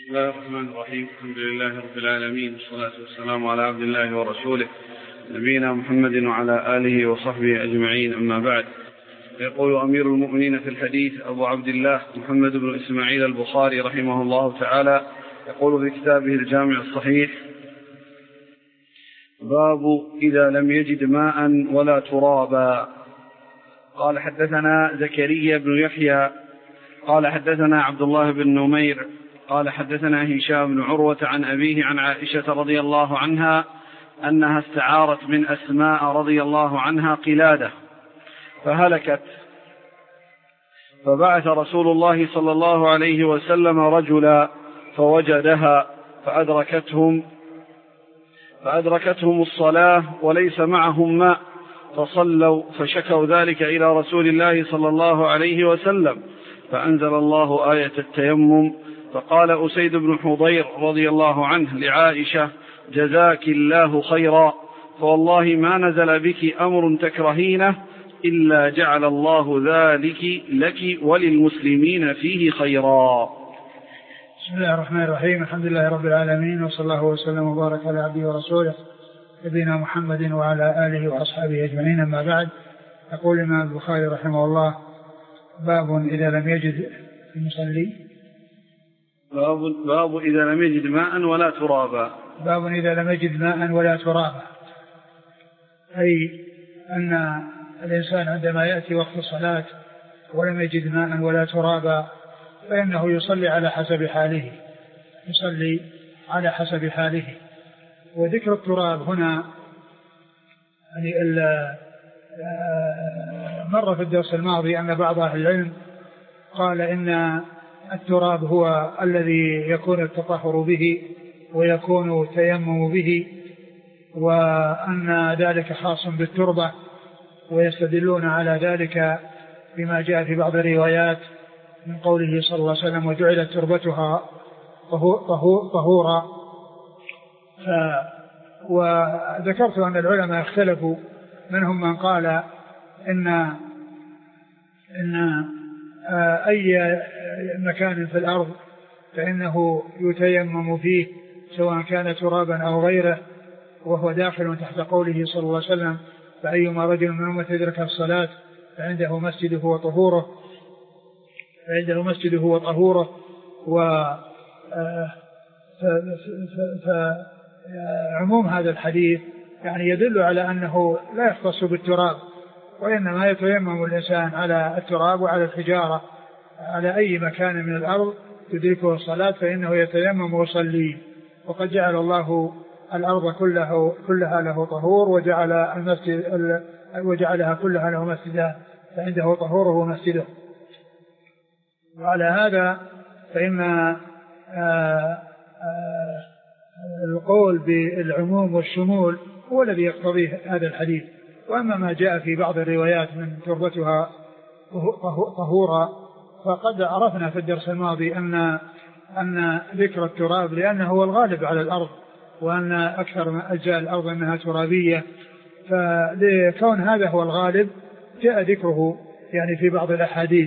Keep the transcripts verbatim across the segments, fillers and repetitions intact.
بسم الله الرحمن الرحيم. الحمد لله رب العالمين، والصلاة والسلام على عبد الله ورسوله نبينا محمد وعلى آله وصحبه أجمعين، أما بعد. يقول أمير المؤمنين في الحديث أبو عبد الله محمد بن إسماعيل البخاري رحمه الله تعالى، يقول في كتابه الجامع الصحيح: باب إذا لم يجد ماء ولا ترابا. قال حدثنا زكريا بن يحيى قال حدثنا عبد الله بن نمير قال حدثنا هشام بن عروة عن أبيه عن عائشة رضي الله عنها أنها استعارت من أسماء رضي الله عنها قلادة فهلكت، فبعث رسول الله صلى الله عليه وسلم رجلا فوجدها فأدركتهم فأدركتهم الصلاة وليس معهم ماء، فصلوا فشكوا ذلك إلى رسول الله صلى الله عليه وسلم، فأنزل الله آية التيمم، فقال أسيد بن حضير رضي الله عنه لعائشة: جزاك الله خيرا، فوالله ما نزل بك أمر تكرهينه إلا جعل الله ذلك لك وللمسلمين فيه خيرا. بسم الله الرحمن الرحيم. الحمد لله رب العالمين، وصلى الله وسلم وبارك على عبده ورسوله نبينا محمد وعلى آله وأصحابه أجمعين، أما بعد. يقول الإمام البخاري رحمه الله: باب إذا لم يجد المصلي باب, باب إذا لم يجد ماء ولا ترابا. باب إذا لم يجد ماء ولا ترابا، أي أن الإنسان عندما يأتي وقت الصلاة ولم يجد ماء ولا ترابا فإنه يصلي على حسب حاله يصلي على حسب حاله. وذكر التراب هنا يعني مر في الدرس الماضي أن بعض أهل العلم قال إن التراب هو الذي يكون التطهر به ويكون التيمم به، وأن ذلك خاص بالتربة، ويستدلون على ذلك بما جاء في بعض الروايات من قوله صلى الله عليه وسلم: وجعلت تربتها طهورا. وذكرت أن العلماء اختلفوا، منهم من قال إن إن أي مكان في الأرض فإنه يتيمم فيه سواء كان ترابا أو غيره، وهو داخل تحت قوله صلى الله عليه وسلم: فأيما رجل من أمة يدرك الصلاة فعنده مسجده وطهوره فعنده مسجده وطهوره فعموم هذا الحديث يعني يدل على أنه لا يختص بالتراب، وإنما يتيمم الإنسان على التراب وعلى الحجارة على أي مكان من الأرض تدركه الصلاة فإنه يتيمم ويصلي. وقد جعل الله الأرض كله كلها له طهور، وجعل المسجد وجعلها كلها له مسجدا، فعنده طهوره ومسجده. وعلى هذا فإن القول بالعموم والشمول هو الذي يقتضيه هذا الحديث. وأما ما جاء في بعض الروايات من تربتها طهورا فقد عرفنا في الدرس الماضي أن أن ذكر التراب لأنه هو الغالب على الأرض، وأن أكثر أجزاء الأرض أنها ترابية، فلكون هذا هو الغالب جاء ذكره يعني في بعض الأحاديث.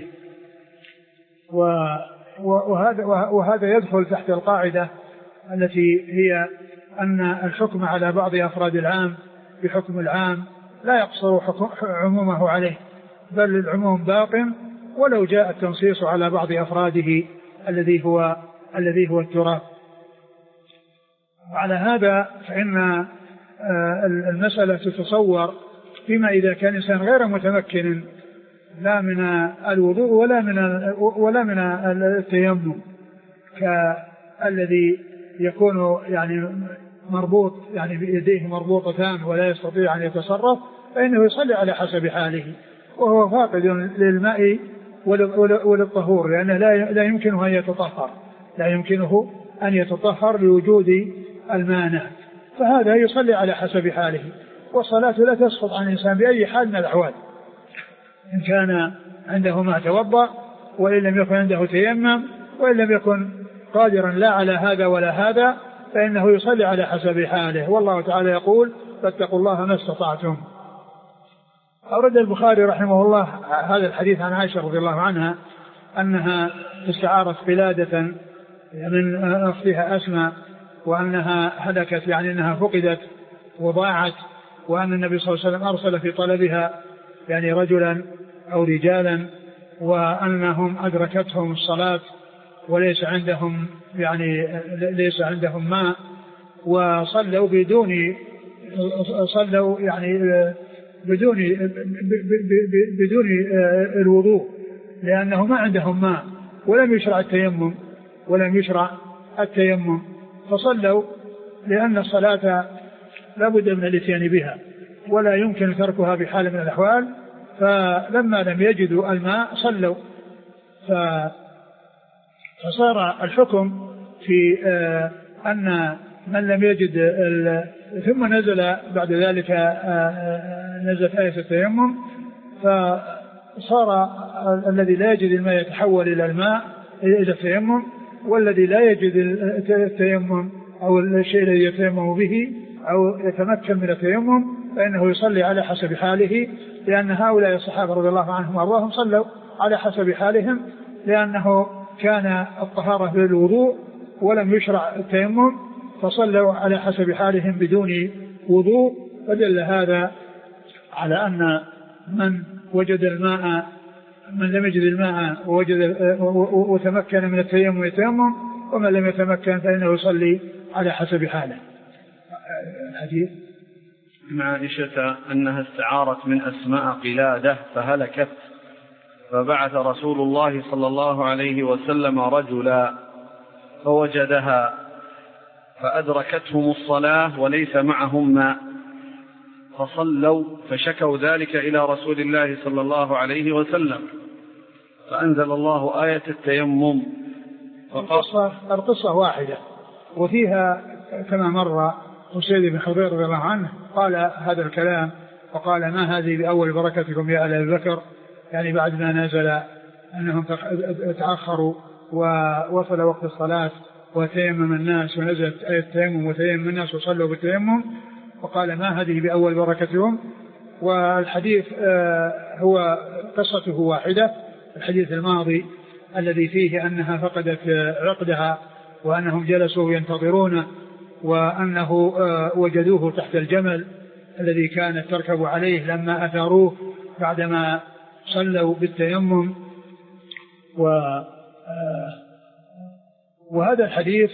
وهذا وهذا يدخل تحت القاعدة التي هي أن الحكم على بعض أفراد العام بحكم العام لا يقصر عمومه عليه، بل العموم باق ولو جاء التنصيص على بعض أفراده الذي هو الذي هو التراب. وعلى هذا فإن المسألة تتصور فيما إذا كان إنسان غير متمكن لا من الوضوء ولا من ولا من التيمم، كالذي يكون يعني مربوط يعني بيديه مربوطتان ولا يستطيع أن يتصرف، فإنه يصلي على حسب حاله، وهو فاقد للماء وللطهور، لأنه لا يمكنه أن يتطهر لا يمكنه أن يتطهر لوجود المانع، فهذا يصلي على حسب حاله. والصلاة لا تسقط عن الإنسان بأي حال من الأحوال، إن كان عنده ما توضأ، وإن لم يكن عنده تيمم، وإن لم يكن قادرا لا على هذا ولا هذا، فإنه يصلي على حسب حاله. والله تعالى يقول: فاتقوا الله ما استطعتم. أورد البخاري رحمه الله هذا الحديث عن عائشة رضي الله عنها أنها استعارت قلادة من أختها أسماء وأنها هلكت يعني أنها فقدت وضاعت، وأن النبي صلى الله عليه وسلم أرسل في طلبها يعني رجلا أو رجالا، وأنهم أدركتهم الصلاة وليس عندهم يعني ليس عندهم ماء، وصلوا بدون صلوا يعني بدون بدون الوضوء لأنه ما عندهم ماء ولم يشرع التيمم ولم يشرع التيمم فصلوا، لأن الصلاة لا بد من الاتيان بها ولا يمكن تركها بحال من الأحوال. فلما لم يجدوا الماء صلوا، فصار الحكم في أن من لم يجد ثم نزل بعد ذلك نزلت آية التيمم، فصار الذي لا يجد الماء يتحول إلى الماء إلى التيمم، والذي لا يجد التيمم أو الشيء الذي يتيمم به أو يتمكن من التيمم فإنه يصلي على حسب حاله، لأن هؤلاء الصحابة رضي الله عنهم وأرضاهم صلوا على حسب حالهم، لأنه كان الطهارة بالوضوء ولم يشرع التيمم فصلوا على حسب حالهم بدون وضوء. فدل هذا على أن من وجد الماء من لم يجد الماء ووجد وتمكن من التيمم يتيمم، ومن لم يتمكن فإنه يصلي على حسب حاله. الحديث مع عائشة أنها استعارت من أسماء قلادة فهلكت، فبعث رسول الله صلى الله عليه وسلم رجلا فوجدها فأدركتهم الصلاة وليس معهم ماء فصلوا فشكوا ذلك إلى رسول الله صلى الله عليه وسلم فأنزل الله آية التيمم. القصة, القصة واحدة وفيها كما مر أسيد بن حضير رضي الله عنه قال هذا الكلام وقال ما هذه بأول بركتكم يا آل أبي بكر، يعني بعد ما نزل أنهم تأخروا ووصل وقت الصلاة وتيمم الناس ونزلت آية التيمم وتيمم الناس وصلوا بالتيمم، وقال ما هذه بأول بركتهم. والحديث هو قصته واحدة، الحديث الماضي الذي فيه أنها فقدت عقدها وأنهم جلسوا ينتظرون وأنه وجدوه تحت الجمل الذي كانت تركب عليه لما أثاروه بعدما صلوا بالتيمم. و وهذا الحديث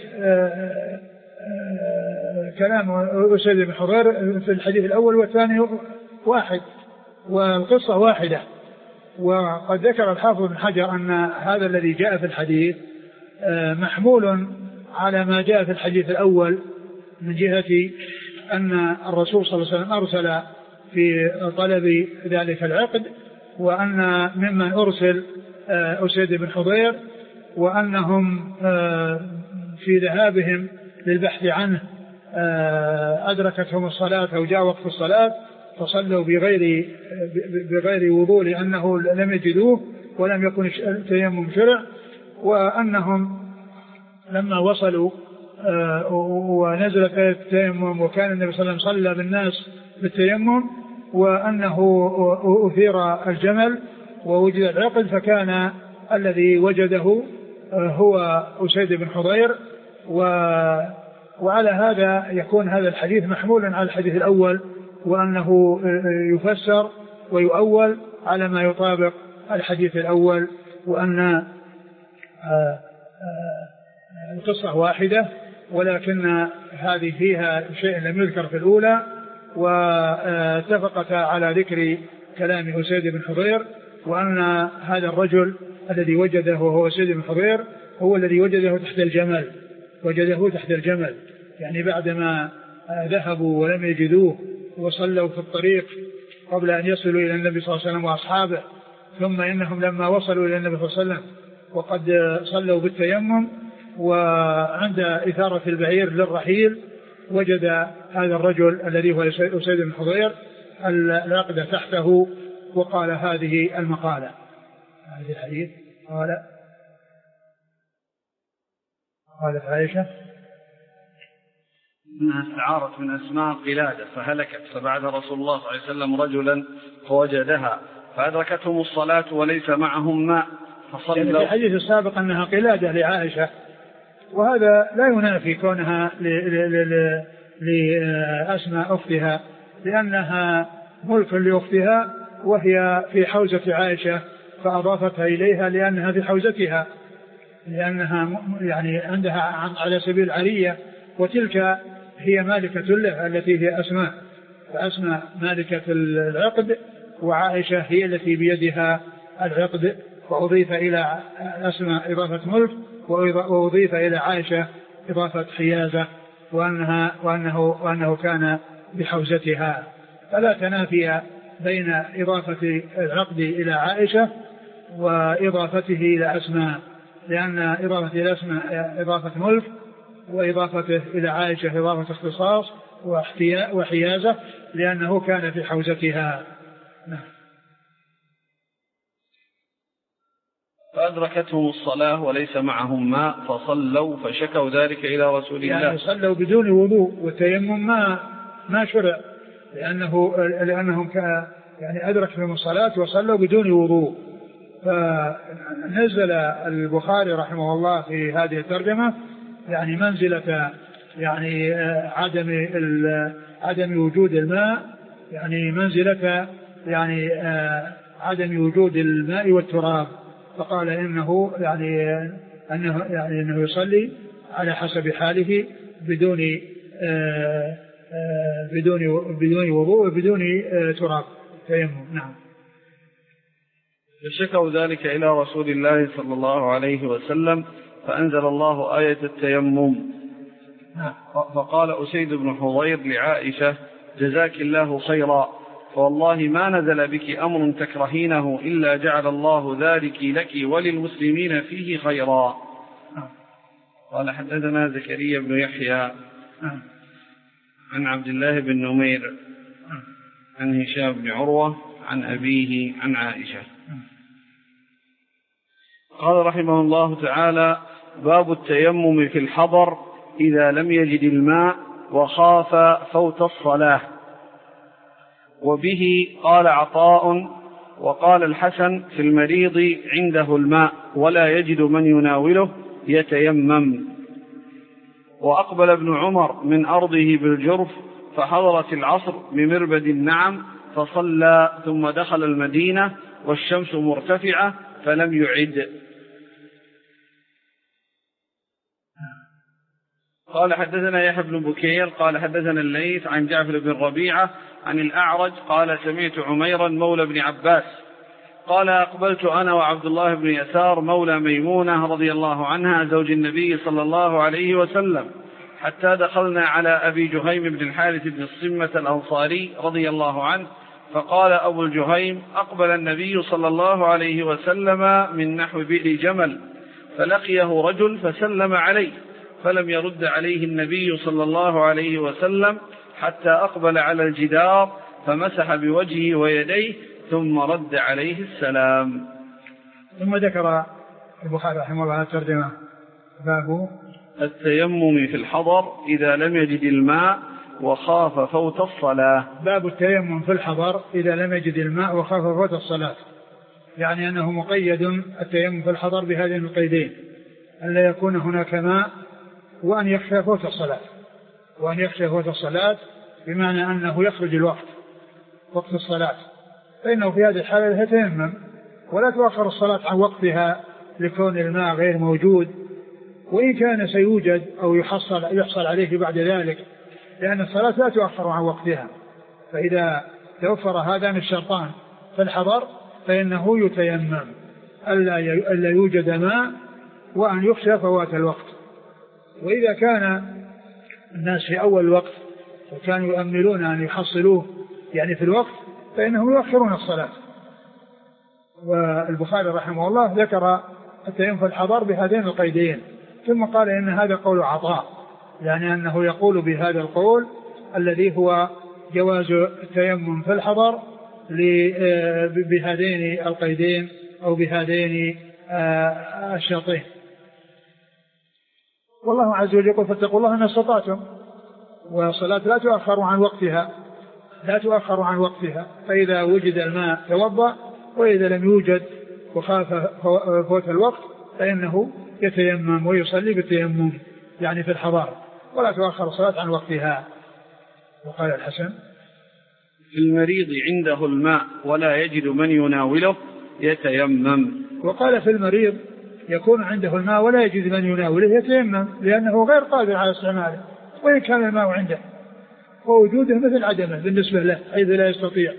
كلام أسيد بن حضير في الحديث الأول والثاني واحد والقصة واحدة. وقد ذكر الحافظ بن حجر أن هذا الذي جاء في الحديث محمول على ما جاء في الحديث الأول من جهة أن الرسول صلى الله عليه وسلم أرسل في طلب ذلك العقد، وأن ممن أرسل أسيد بن حضير، وأنهم في ذهابهم للبحث عنه أدركتهم الصلاة أو جاء وقت الصلاة فصلوا بغير بغير وضوء لأنه لم يجدوه ولم يكن التيمم شرع، وأنهم لما وصلوا ونزلت آية التيمم وكان النبي صلى الله عليه وسلم صلى بالناس بالتيمم وأنه أثير الجمل ووجد العقد، فكان الذي وجده هو أسيد بن حضير. وعلى هذا يكون هذا الحديث محمولا على الحديث الأول، وأنه يفسر ويؤول على ما يطابق الحديث الأول، وأن القصة واحدة ولكن هذه فيها شيء لم يذكر في الأولى، واتفقت على ذكر كلام أسيد بن حضير، وأن هذا الرجل الذي وجده هو أسيد بن حضير هو الذي وجده تحت الجمل وجده تحت الجمل يعني بعدما ذهبوا ولم يجدوه وصلوا في الطريق قبل أن يصلوا إلى النبي صلى الله عليه وسلم وأصحابه، ثم إنهم لما وصلوا إلى النبي صلى الله عليه وسلم وقد صلوا بالتيمم وعند إثارة البعير للرحيل وجد هذا الرجل الذي هو أسيد بن حضير العقد تحته، وقال هذه المقالة. هذه الحديث قال قالت عائشة إنها استعارت من أسماء قلادة فهلكت، فبعث رسول الله صلى الله عليه وسلم رجلا فوجدها فأدركتهم الصلاة وليس معهم ماء فصلوا. يعني في الحديث السابق أنها قلادة لعائشة، وهذا لا ينافي كونها لأسماء أختها، لأنها ملك لأختها وهي في حوزة عائشة فأضافتها إليها لأنها في حوزتها، لأنها يعني عندها على سبيل العرية، وتلك هي مالكة له التي هي أسماء، فأسماء مالكة العقد وعائشة هي التي بيدها العقد، وأضيف إلى أسماء إضافة ملك وأضيف إلى عائشة إضافة حيازة، وأنها وأنه, وأنه كان بحوزتها، فلا تنافي بين إضافة العقد إلى عائشة وإضافته إلى أسماء، لأن إضافة إلى أسماء إضافة ملك، وإضافته إلى عائشة إضافة اختصاص وحيازة لأنه كان في حوزتها. نعم. فأدركتهم الصلاة وليس معهم ماء فصلوا فشكوا ذلك إلى رسول الله. يعني صلوا بدون وضوء، والتيمم ما ما شرع لأنه لأنهم يعني أدركتهم الصلاة وصلوا بدون وضوء. فنزل البخاري رحمه الله في هذه الترجمة يعني منزلة يعني عدم عدم وجود الماء، يعني منزلة يعني عدم وجود الماء والتراب، فقال إنه يعني أنه يعني أنه يصلي على حسب حاله بدون بدون بدون وضوء وبدون تراب تيمم. نعم. فشكوا ذلك إلى رسول الله صلى الله عليه وسلم فأنزل الله آية التيمم. فقال أسيد بن حضير لعائشة جزاك الله خيرا، فوالله ما نزل بك أمر تكرهينه إلا جعل الله ذلك لك وللمسلمين فيه خيرا. قال حدثنا زكريا بن يحيى عن عبد الله بن نمير عن هشام بن عروة عن أبيه عن عائشة. قال رحمه الله تعالى باب التيمم في الحضر إذا لم يجد الماء وخاف فوت الصلاة. وبه قال عطاء وقال الحسن في المريض عنده الماء ولا يجد من يناوله يتيمم. وأقبل ابن عمر من أرضه بالجرف فحضرت العصر بمربد النعم فصلى ثم دخل المدينة والشمس مرتفعة فلم يعد. قال حدثنا يحيى بن بكير قال حدثنا الليث عن جعفر بن ربيعة عن الأعرج قال سمعت عميرا مولى بن عباس قال أقبلت أنا وعبد الله بن يسار مولى ميمونة رضي الله عنها زوج النبي صلى الله عليه وسلم حتى دخلنا على أبي جهيم بن الحارث بن الصمة الأنصاري رضي الله عنه، فقال أبو الجهيم أقبل النبي صلى الله عليه وسلم من نحو بئر جمل فلقيه رجل فسلم عليه فلم يرد عليه النبي صلى الله عليه وسلم حتى أقبل على الجدار فمسح بوجهه ويديه ثم رد عليه السلام. ثم ذكر البخاري رحمه الله الترجمة باب التيمم في الحضر إذا لم يجد الماء وخاف فوت الصلاة. باب التيمم في الحضر إذا لم يجد الماء وخاف فوت الصلاة، يعني أنه مقيد التيمم في الحضر بهذين القيدين، أن لا يكون هناك ماء وأن يخشى فوت الصلاة، وأن يخشى فوت الصلاة بمعنى أنه يخرج الوقت وقت الصلاة، فإنه في هذه الحالة يتيمم ولا تؤخر الصلاة عن وقتها لكون الماء غير موجود، وإن كان سيوجد أو يحصل, يحصل عليه بعد ذلك، لأن الصلاة لا تؤخر عن وقتها. فإذا توفر هذان الشرطان في الحضر فإنه يتيمم ألا يوجد ماء وأن يخشى فوات الوقت. وإذا كان الناس في أول الوقت وكانوا يؤملون أن يحصلوه يعني في الوقت فإنهم يؤخرون الصلاة. والبخاري رحمه الله ذكر التيمم في الحضر بهذين القيدين، ثم قال إن هذا قول عطاء، يعني أنه يقول بهذا القول الذي هو جواز التيمم في الحضر بهذين القيدين أو بهذين الشرطين. والله عز وجل يقول فاتقوا الله ما استطعتم، والصلاة لا تؤخر عن وقتها لا تؤخر عن وقتها فإذا وجد الماء توضأ، وإذا لم يوجد وخاف فوت الوقت فإنه يتيمم ويصلي بالتيمم يعني في الحضر، ولا تؤخر الصلاة عن وقتها. وقال الحسن: في المريض عنده الماء ولا يجد من يناوله يتيمم. وقال: في المريض يكون عنده الماء ولا يجد من يناوله يتيمم، لأنه غير قادر على استعماله وإن كان الماء عنده، ووجوده مثل عدمه بالنسبة له حيث لا يستطيع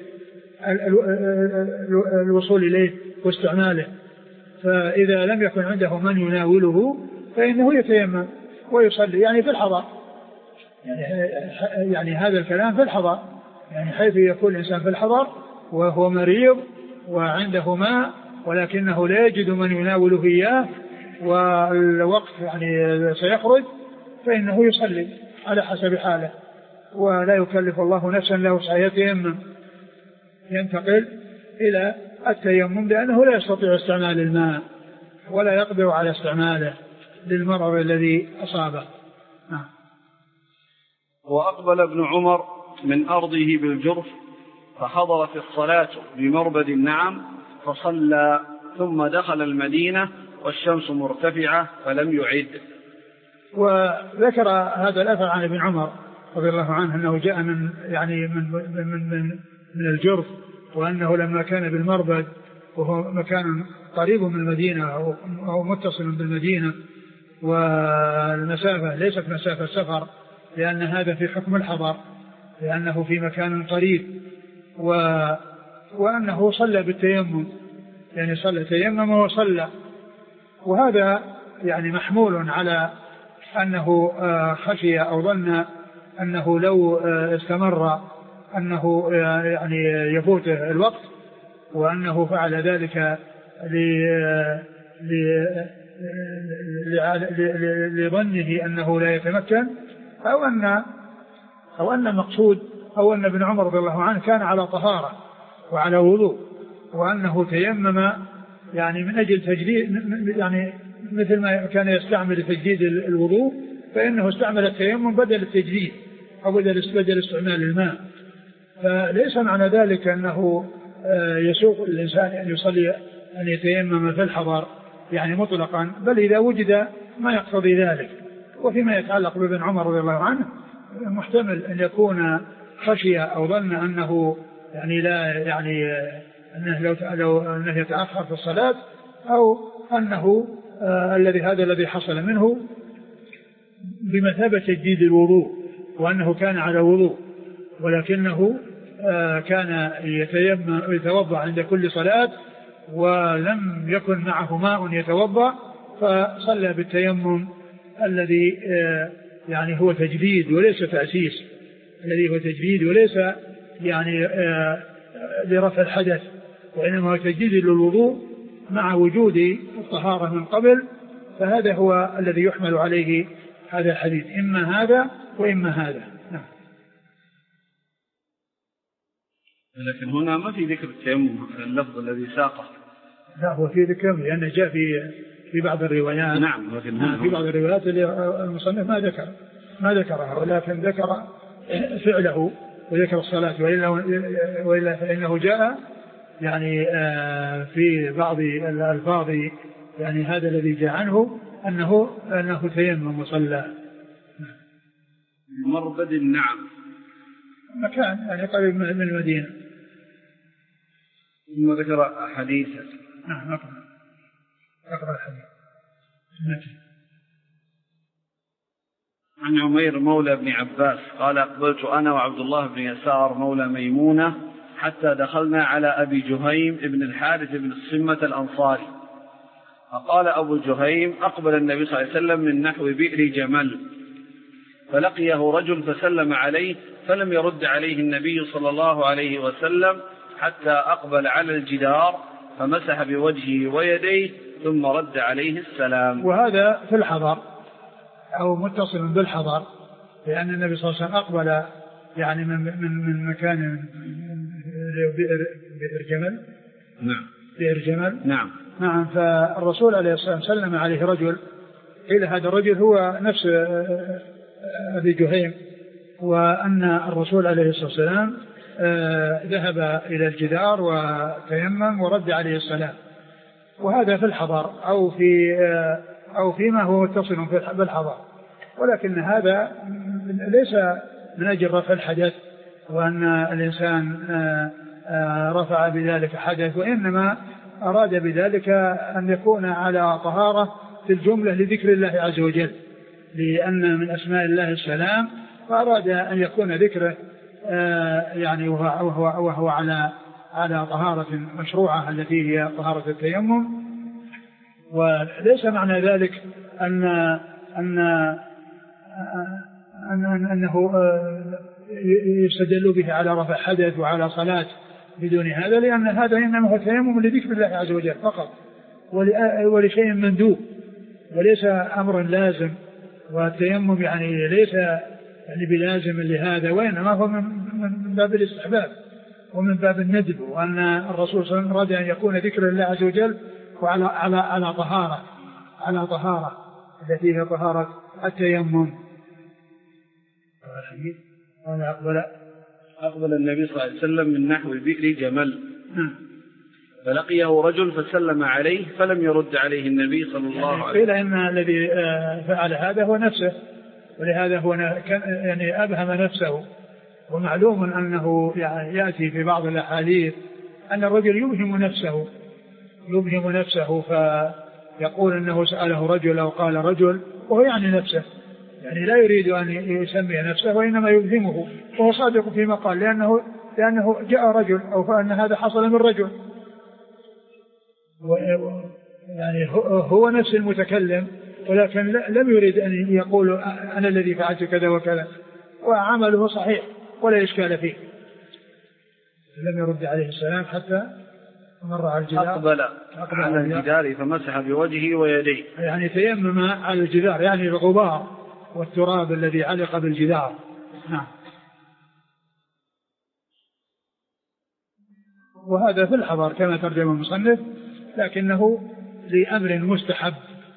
الوصول إليه واستعماله. فإذا لم يكن عنده من يناوله فإنه يتيمم ويصلي يعني في الحضر، يعني, يعني هذا الكلام في الحضر، يعني حيث يكون الإنسان في الحضر وهو مريض وعنده ماء ولكنه لا يجد من يناوله إياه والوقت يعني سيخرج، فإنه يصلي على حسب حاله، ولا يكلف الله نفسا لا وسعها يتيمم، ينتقل إلى التيمم لأنه لا يستطيع استعمال الماء ولا يقدر على استعماله للمرض الذي أصابه. آه. وأقبل ابن عمر من أرضه بالجرف فحضر في الصلاة بمربد النعم فصلى ثم دخل المدينة والشمس مرتفعة فلم يعد. وذكر هذا الأثر عن ابن عمر رضي الله عنه أنه جاء من يعني من من من, من الجرف، وأنه لما كان بالمربد وهو مكان قريب من المدينة أو متصل بالمدينة والمسافة ليست مسافة سفر، لأن هذا في حكم الحضر لأنه في مكان قريب، و وأنه صلى بالتيمم يعني صلى تيمم وصلى. وهذا يعني محمول على أنه خشي أو ظن أنه لو استمر أنه يعني يفوته الوقت، وأنه فعل ذلك لظنه أنه لا يتمكن، أو أن أو أن المقصود أو أن ابن عمر رضي الله عنه كان على طهارة وعلى وضوء، وأنه تيمم يعني من أجل تجديد، يعني مثل ما كان يستعمل تجديد الوضوء فإنه استعمل التيمم بدل التجديد أو بدل بدل استعمال الماء. فليس معنى ذلك أنه يسوق الإنسان أن يصلي أن يتيمم في الحضر يعني مطلقا، بل إذا وجد ما يقتضي ذلك. وفيما يتعلق بابن عمر رضي الله عنه محتمل أن يكون خشية أو ظن أنه يعني لا يعني أنه لو لو أنه يتأخر في الصلاة، أو أنه آه الذي هذا الذي حصل منه بمثابة تجديد الوضوء، وأنه كان على وضوء ولكنه آه كان يتيمم يتوضأ عند كل صلاة ولم يكن معه ماء يتوضأ، فصلى بالتيمم الذي آه يعني هو تجديد وليس تأسيس، الذي هو تجديد وليس يعني آه لرفع الحدث، وإنما هو تجديد للوضوء مع وجود الطهارة من قبل. فهذا هو الذي يحمل عليه هذا الحديث، إما هذا وإما هذا. نعم. لكن هنا ما في ذكر التيمم اللفظ الذي ساقه. لا، هو في ذكر لأنه جاء في في بعض الروايات. نعم، لكن في بعض الروايات اللي المصنف ما ذكر ما ذكرها، ولكن ذكر فعله وذكر الصلاة، وإلا وإلا فإنه جاء يعني في بعض الألفاظ يعني هذا الذي جاء عنه أنه أنه تيمم وصلى. مربد النعم مكان يعني قريب من المدينة. ثم ذكر أحاديث. نعم، أقرأ أقرأ الحديث. عن عمير مولى بن عباس قال: أقبلت أنا وعبد الله بن يسار مولى ميمونة حتى دخلنا على أبي جهيم ابن الحارث بن الصمة الأنصاري، فقال أبو جهيم: أقبل النبي صلى الله عليه وسلم من نحو بئر جمل، فلقيه رجل فسلم عليه فلم يرد عليه النبي صلى الله عليه وسلم حتى أقبل على الجدار فمسح بوجهه ويديه ثم رد عليه السلام. وهذا في الحضر أو متصل بالحضر، لأن النبي صلى الله عليه وسلم أقبل يعني من من من مكان بئر بئر جمل. نعم. بئر جمل. نعم. نعم. فالرسول عليه الصلاة والسلام سلم عليه رجل، قيل هذا الرجل هو نفس أبي جهيم، وأن الرسول عليه الصلاة والسلام ذهب إلى الجدار وتيمم ورد عليه السلام. وهذا في الحضر أو في أو فيما هو متصل بالحضر، ولكن هذا ليس من أجل رفع الحدث وأن الإنسان رفع بذلك حدث، وإنما أراد بذلك أن يكون على طهارة في الجملة لذكر الله عز وجل، لأن من أسماء الله السلام، فأراد أن يكون ذكره يعني وهو, وهو, وهو على على طهارة مشروعة التي هي طهارة التيمم. وليس معنى ذلك أن أن أن أنه يستدل به على رفع حدث وعلى صلاة بدون هذا، لأن هذا إنما هو تيمم لذكر الله عز وجل فقط ولشيء مندوب وليس أمر لازم، والتيمم يعني ليس يعني بلازم لهذا، وإنما هو من باب الاستحباب ومن باب الندب، وأن الرسول صلى الله عليه وسلم أراد أن يكون ذكر الله عز وجل وعلى على على طهارة على طهارة التي هي طهارة التيمم. أنا أقبل أقبل النبي صلى الله عليه وسلم من نحو البئر جمل، فلقيه رجل فسلم عليه فلم يرد عليه النبي صلى الله عليه وسلم. قيل إن الذي فعل هذا هو نفسه، ولهذا هو يعني أبهم نفسه. ومعلوم أنه يعني يأتي في بعض الأحاديث أن الرجل يبهم نفسه يبهم نفسه فيقول أنه سأله رجل أو قال رجل، وهو يعني نفسه، يعني لا يريد أن يسمي نفسه وإنما يبهمه، وهو صادق فيما قال، لأنه لأنه جاء رجل أو فأن هذا حصل من رجل، يعني هو نفس المتكلم، ولكن لم يريد أن يقول أنا الذي فعلت كذا وكذا، وعمله صحيح ولا إشكال فيه. لم يرد عليه السلام حتى مر على الجدار، أقبل, أقبل على الجدار فمسح بوجهه ويديه، يعني تيمم على الجدار، يعني الغبار والتراب الذي علق بالجدار. نعم. وهذا في الحضر كما ترجم المصنف، لكنه لأمر مستحب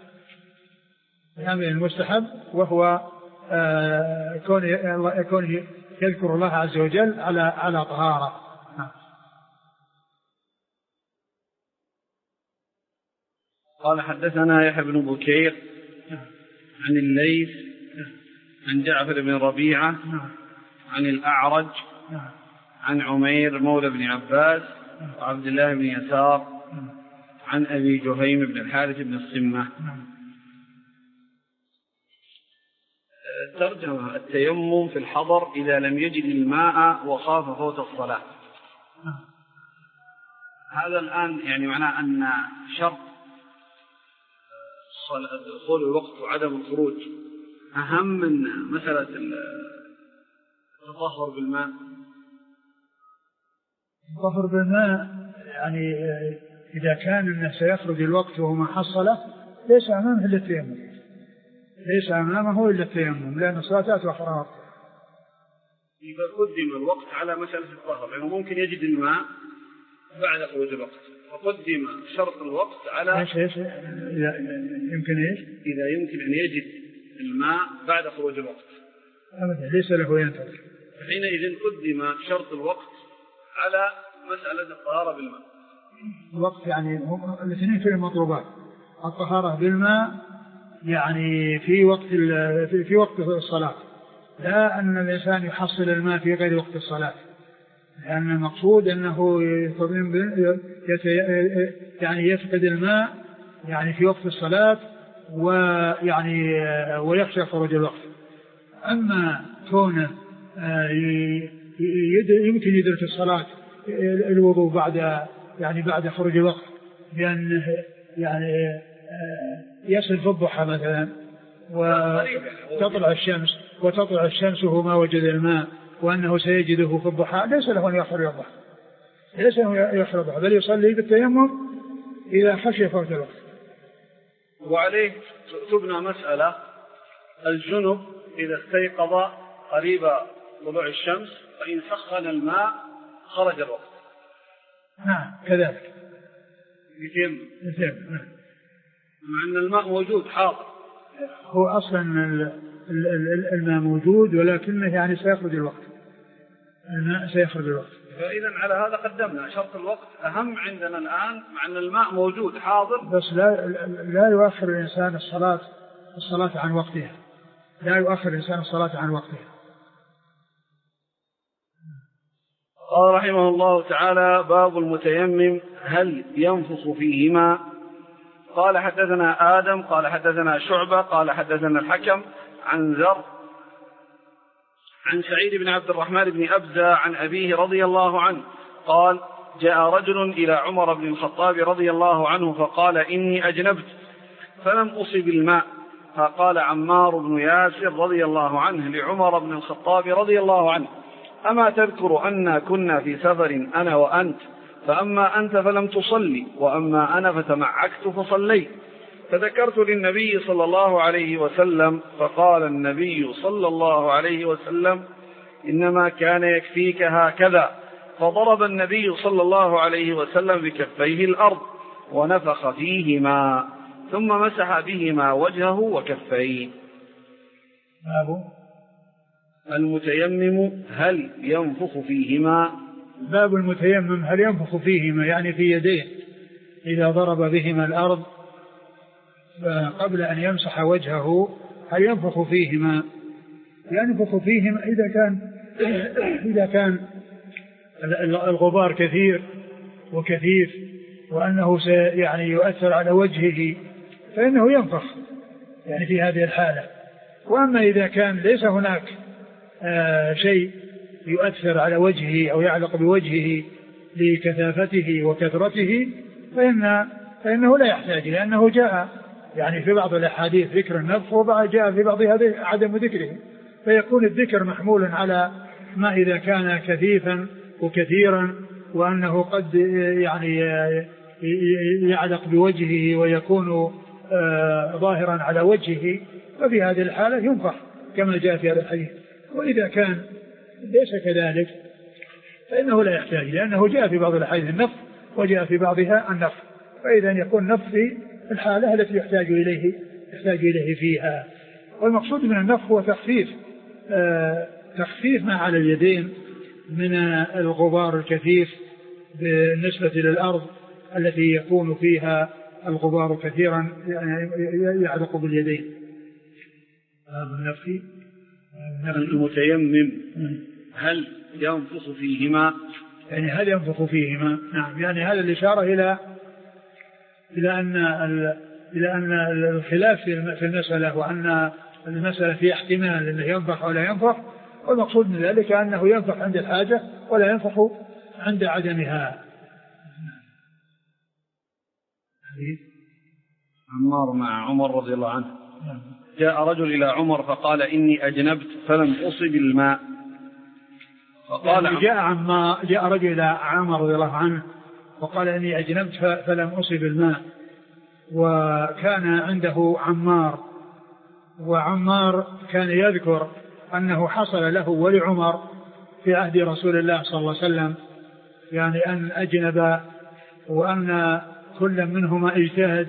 لأمر مستحب وهو آه كونه يذكر الله عز وجل على على طهارة. قال حدثنا يحيى بن بكير عن الليث عن جعفر بن ربيعة عن الأعرج عن عمير مولى بن عباس وعبد الله بن يسار عن أبي جهيم بن الحارث بن الصمة. ترجمة التيمم في الحضر إذا لم يجد الماء وخاف فوت الصلاة. هذا الآن يعني معناه أن شرط دخول الوقت وعدم الخروج أهم من مسألة التطهر بالماء. التطهر بالماء يعني إذا كان الناس سيخرج الوقت وهو ما حصله ليس أمامه إلا التيمم، ليس أمامه إلا التيمم، لأن الصلاة تأخر. إذا قدم الوقت على مسألة الطهر، لأنه ممكن يجد الماء بعد خروج الوقت، فقدم شرط الوقت على إيش إيش إذا يمكن إيش إذا يمكن أن يجد الماء بعد خروج الوقت أبدا ليس له ينتظر، حينئذ قدم شرط الوقت على مسألة الطهارة بالماء. الوقت يعني الاثنين في المطلوبات، الطهارة بالماء يعني في وقت في وقت الصلاة، لا أن الإنسان يحصل الماء في غير وقت الصلاة، لأن المقصود أنه يعني يفقد الماء يعني في وقت الصلاة ويعني ويخشى خروج الوقت. أما كونه يمكن يدرك الصلاة الوضوء بعد يعني بعد خروج الوقت، بأن يعني يصل في الضحى مثلا وتطلع الشمس وتطلع الشمس وهو ما وجد الماء وأنه سيجده في الضحى، ليس له أن يخرج الضحى، ليس له يخرج الضحى، بل يصلي بالتيمم إذا خشي فوت الوقت. وعليه تبنى مسألة الجنب إذا استيقظ قريب طلوع الشمس فإن سخن الماء خرج الوقت. نعم كذلك يتم يتم نعم. مع أن الماء موجود حاضر، هو أصلا الماء موجود ولكنه يعني سيخرج الوقت، الماء سيخرج الوقت فإذا على هذا قدمنا شرط الوقت أهم عندنا الآن، مع أن الماء موجود حاضر، بس لا لا يؤخر الإنسان الصلاة الصلاة عن وقتها، لا يؤخر الإنسان الصلاة عن وقتها. قال رحمه الله تعالى: باب المتيمم هل ينفخ فيهما؟ قال حدثنا آدم قال حدثنا شعبة قال حدثنا الحكم عن ذر عن سعيد بن عبد الرحمن بن أبزة عن أبيه رضي الله عنه قال: جاء رجل إلى عمر بن الخطاب رضي الله عنه فقال: إني أجنبت فلم أصب الماء. فقال عمار بن ياسر رضي الله عنه لعمر بن الخطاب رضي الله عنه: أما تذكر أن كنا في سفر أنا وأنت، فأما أنت فلم تصلي وأما أنا فتمعكت فصليت. فذكرت للنبي صلى الله عليه وسلم، فقال النبي صلى الله عليه وسلم: إنما كان يكفيك هكذا. فضرب النبي صلى الله عليه وسلم بكفيه الأرض ونفخ فيهما ثم مسح بهما وجهه وكفيه. باب المتيمم هل ينفخ فيهما؟ باب المتيمم هل ينفخ فيهما، يعني في يديه إذا ضرب بهما الأرض قبل أن يمسح وجهه هل ينفخ فيهما؟ ينفخ فيهما إذا كان إذا كان الغبار كثير وكثيف وأنه يعني يؤثر على وجهه فإنه ينفخ يعني في هذه الحالة. وأما إذا كان ليس هناك آه شيء يؤثر على وجهه أو يعلق بوجهه لكثافته وكثرته فإن فإنه لا يحتاج، لأنه جاء يعني في بعض الأحاديث ذكر النفخ وبعد جاء في بعضها عدم ذكره، فيكون الذكر محمول على ما إذا كان كثيفا وكثيرا وأنه قد يعني يعلق بوجهه ويكون آه ظاهرا على وجهه، ففي هذه الحالة ينفخ كما جاء في هذا الحديث. وإذا كان ليس كذلك فإنه لا يحتاج، لأنه جاء في بعض الأحاديث النفخ وجاء في بعضها النفخ، فإذا يكون النفخ في الحالة التي يحتاج إليه يحتاج إليه فيها. والمقصود من النفخ هو تخفيف آه تخفيف ما على اليدين من الغبار الكثيف بالنسبة للأرض التي يكون فيها الغبار كثيرا يعلق باليدين. النفخ المتيمم هل ينفخ فيهما؟ يعني هل ينفخ فيهما؟ نعم، يعني هذا الإشارة إلى إلى أن إلى أن الخلاف في المسألة، وأن المسألة في احتمال أنه ينفخ أو لا ينفخ، والمقصود من ذلك أنه ينفخ عند الحاجة ولا ينفخ عند عدمها. عمار مع عمر رضي الله عنه: جاء رجل إلى عمر فقال: إني أجنبت فلم أصب الماء. فقال يعني جاء عما جاء رجل إلى عمر رضي الله عنه وقال: إني أجنبت فلم أصب الماء. وكان عنده عمار، وعمار كان يذكر أنه حصل له ولعمر في عهد رسول الله صلى الله عليه وسلم يعني أن أجنب وأن كل منهما اجتهد،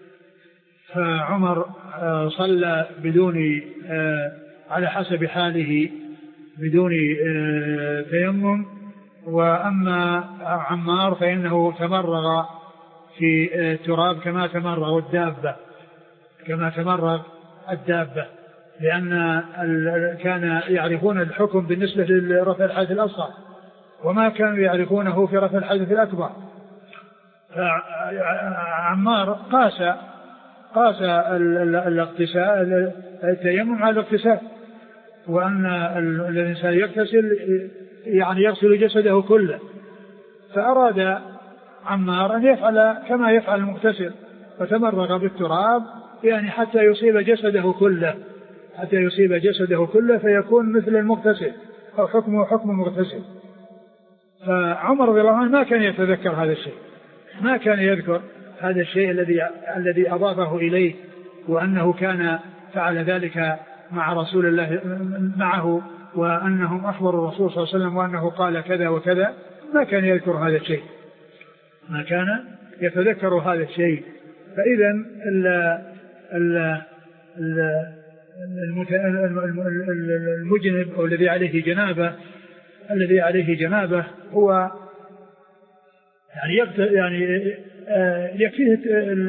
فعمر صلى بدون على حسب حاله بدون تيمم، وأما عمار فإنه تمرغ في التراب كما تمرغ الدابة كما تمرغ الدابة لأن كان يعرفون الحكم بالنسبة لرفع الحدث الأصغر وما كانوا يعرفونه في رفع الحدث الأكبر. فعمار قاس قاس الاغتسال التيمم على الاغتسال، وأن الإنسان يغتسل يعني يغسل جسده كله، فأراد عمار أن يفعل كما يفعل المغتسل، فتمرغ بالتراب يعني حتى يصيب جسده كله حتى يصيب جسده كله فيكون مثل المغتسل أو حكمه حكم المغتسل. فعمر رضي الله عنه ما كان يتذكر هذا الشيء، ما كان يذكر هذا الشيء الذي الذي أضافه إليه، وأنه كان فعل ذلك مع رسول الله معه، وأنهم أخبروا الرسول صلى الله عليه وسلم وأنه قال كذا وكذا. ما كان يذكر هذا الشيء، ما كان يتذكر هذا الشيء. فإذا المجنب أو الذي عليه جنابة الذي عليه جنابه هو يعني يعني يكفيه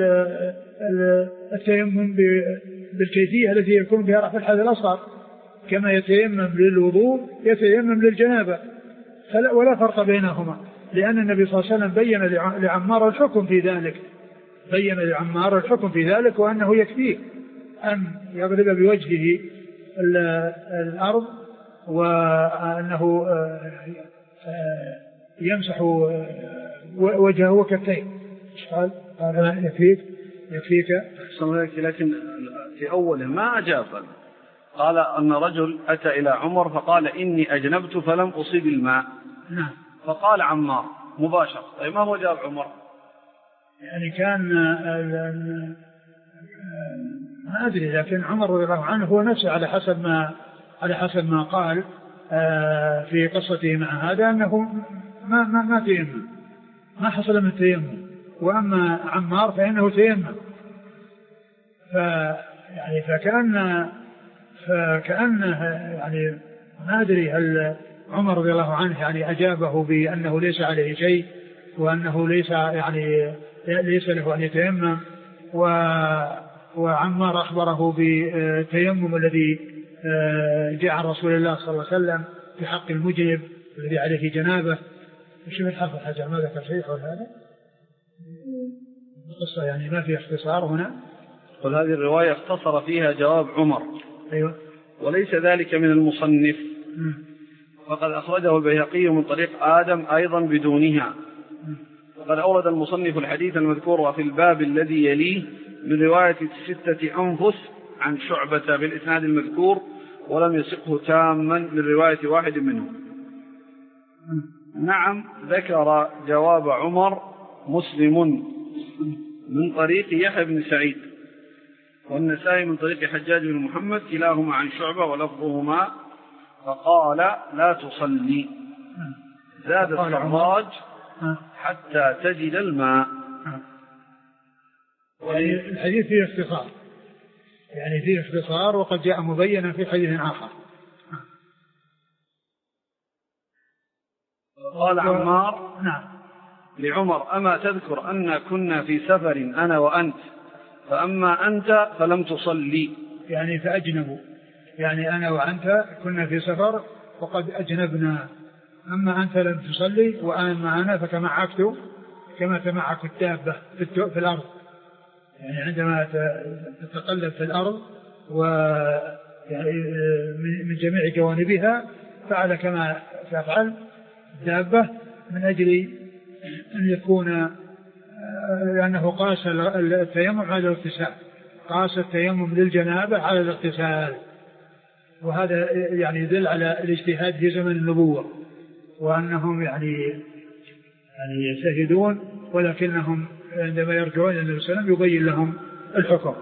التيمم بالكيفية التي يكون بها رفع الحدث الأصغر، كما يتيمم للوضوء يتيمم للجنابة، ولا فرق بينهما، لأن النبي صلى الله عليه وسلم بين لعمار الحكم في ذلك، بين لعمار الحكم في ذلك، وأنه يكفيه أن يضرب بوجهه الأرض، وأنه يمسح وجهه وكفيه. قال قال يكفيك يكفيك لكن في أوله ما أجاب، قال أن رجل أتى إلى عمر فقال إني أجنبت فلم أصيب الماء. نعم. فقال عمار مباشرة. طيب ما هو جاب عمر؟ يعني كان ما أدري، لكن عمر رضي الله عنه هو نفسه على حسب ما على حسب ما قال في قصته مع هذا أنه ما ما ما تيمم، ما حصل من تيمم، وأما عمار فإنه تيمم. ف يعني فكأن فكأنه يعني ما أدري هل عمر رضي الله عنه يعني أجابه بأنه ليس عليه شيء، وأنه ليس يعني ليس له أن يتيمم، و وعمار أخبره بالتيمم الذي جاء عن رسول الله صلى الله عليه وسلم في حق المجنب الذي عليه جنابه. وش من حرف الحجر ما ذكر شيء حول هذا القصة، يعني ما في اختصار هنا. قل هذه الرواية اختصر فيها جواب عمر. أيوة. وليس ذلك من المصنف، م. فقد أخرجه البيهقي من طريق آدم أيضا بدونها. وقد أورد المصنف الحديث المذكور في الباب الذي يليه من رواية ستة أنفس عن شعبة بالإسناد المذكور، ولم يسقه تاما من رواية واحد منهم. نعم، ذكر جواب عمر مسلم من طريق يحيى بن سعيد، والنسائي من طريق حجاج بن محمد، كلاهما عن شعبة ولفظهما فقال لا تصلي. زاد السراج حتى تجد الماء. يعني الحديث فيه اختصار، يعني فيه اختصار، وقد جاء مبينا في حديث آخر. قال عمار نعم لعمر أما تذكر أن كنا في سفر أنا وأنت، فأما أنت فلم تصلي. يعني فأجنبوا، يعني أنا وأنت كنا في سفر وقد أجنبنا، أما أنت لم تصلي، وأما أنا فكمعكت كما تمعك الدابة في الأرض، يعني عندما تتقلب في الأرض ويعني من جميع جوانبها فعل كما تفعل الدابة، من أجل أن يكون لأنه قاس التيمم على الاغتسال، قاس التيمم للجنابة على الاغتسال، وهذا يعني يدل على الاجتهاد في زمن النبوة، وأنهم يعني يعني يجتهدون، ولكنهم عندما يرجعون إلى النبي صلى الله عليه وسلم يبين لهم الحكم.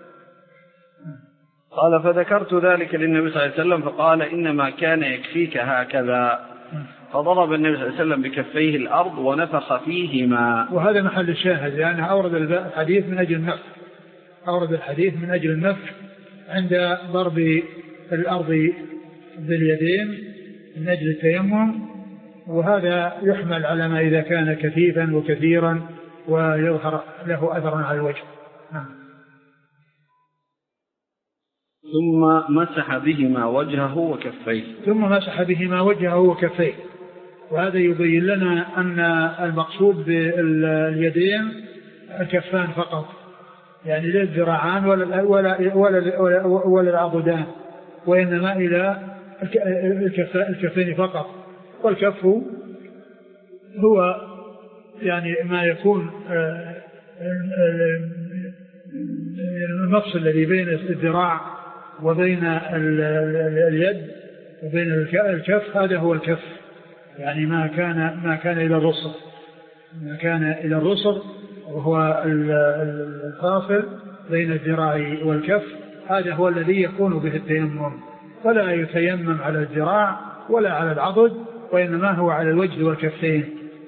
قال فذكرت ذلك للنبي صلى الله عليه وسلم فقال إنما كان يكفيك هكذا، فضرب النبي صلى الله عليه وسلم بكفيه الأرض ونفخ فيهما. وهذا محل الشاهد، لأنه أورد الحديث من أجل النفخ، أورد الحديث من أجل النفخ عند ضرب الأرض باليدين من أجل التيمم، وهذا يحمل على ما إذا كان كثيفا وكثيرا ويظهر له أثر على الوجه. ثم مسح بهما وجهه وكفيه. ثم مسح بهما وجهه وكفيه، وهذا يبين لنا أن المقصود باليدين الكفان فقط، يعني لا الذراعان ولا ولا ولا ولا, ولا العضدان، وإنما إلى الكفين فقط. والكف هو يعني ما يكون المفصل الذي بين الذراع وبين اليد وبين الكف، هذا هو الكف، يعني ما كان ما كان إلى الرسل ما كان إلى الرسل وهو الفاصل بين الذراع والكف، هذا هو الذي يكون به التيمم، فلا يتيمم على الذراع ولا على العضد، وإنما هو على الوجه والكفين.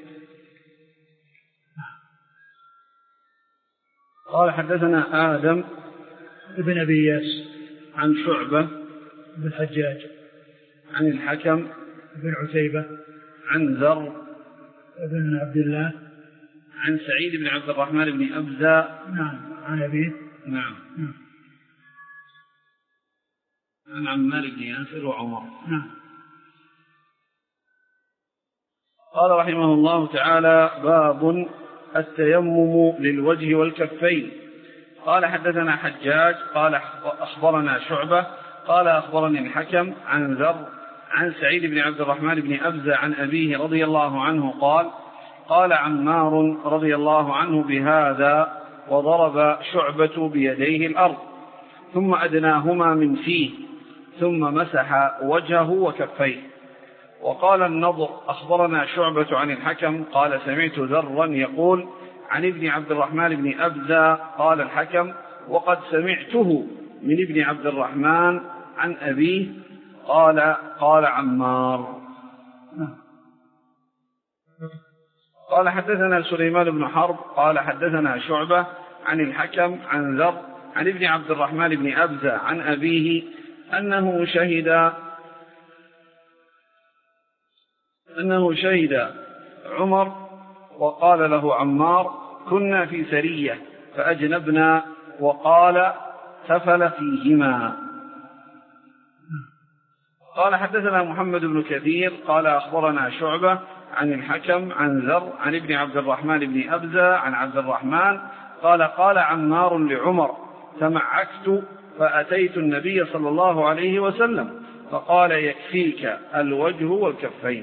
قال حدثنا آدم ابن أبي إياس عن شعبة بن الحجاج عن الحكم بن عتيبة عن ذر بن عبد الله عن سعيد بن عبد الرحمن بن أبزة نعم عن أبيه نعم نعم عن عمار بن ياسر وعمر. نعم. قال رحمه الله تعالى: باب التيمم للوجه والكفين. قال حدثنا حجاج قال أخبرنا شعبة قال أخبرني الحكم عن ذر عن سعيد بن عبد الرحمن بن أبزة عن أبيه رضي الله عنه قال: قال عمار رضي الله عنه بهذا وضرب شعبة بيديه الأرض ثم أدناهما من فيه ثم مسح وجهه وكفيه. وقال النضر أخبرنا شعبة عن الحكم قال سمعت ذرا يقول عن ابن عبد الرحمن بن أبزة قال الحكم وقد سمعته من ابن عبد الرحمن عن أبيه قال قال عمار. قال حدثنا سليمان بن حرب قال حدثنا شعبة عن الحكم عن ذر عن ابن عبد الرحمن بن أبزة عن أبيه أنه شهد أنه شهد عمر وقال له عمار كنا في سرية فأجنبنا وقال تفل فيهما. قال حدثنا محمد بن كثير قال أخبرنا شعبة عن الحكم عن ذر عن ابن عبد الرحمن بن أبزة عن عبد الرحمن قال قال عمار لعمر تمعكت فأتيت النبي صلى الله عليه وسلم فقال يكفيك الوجه والكفين.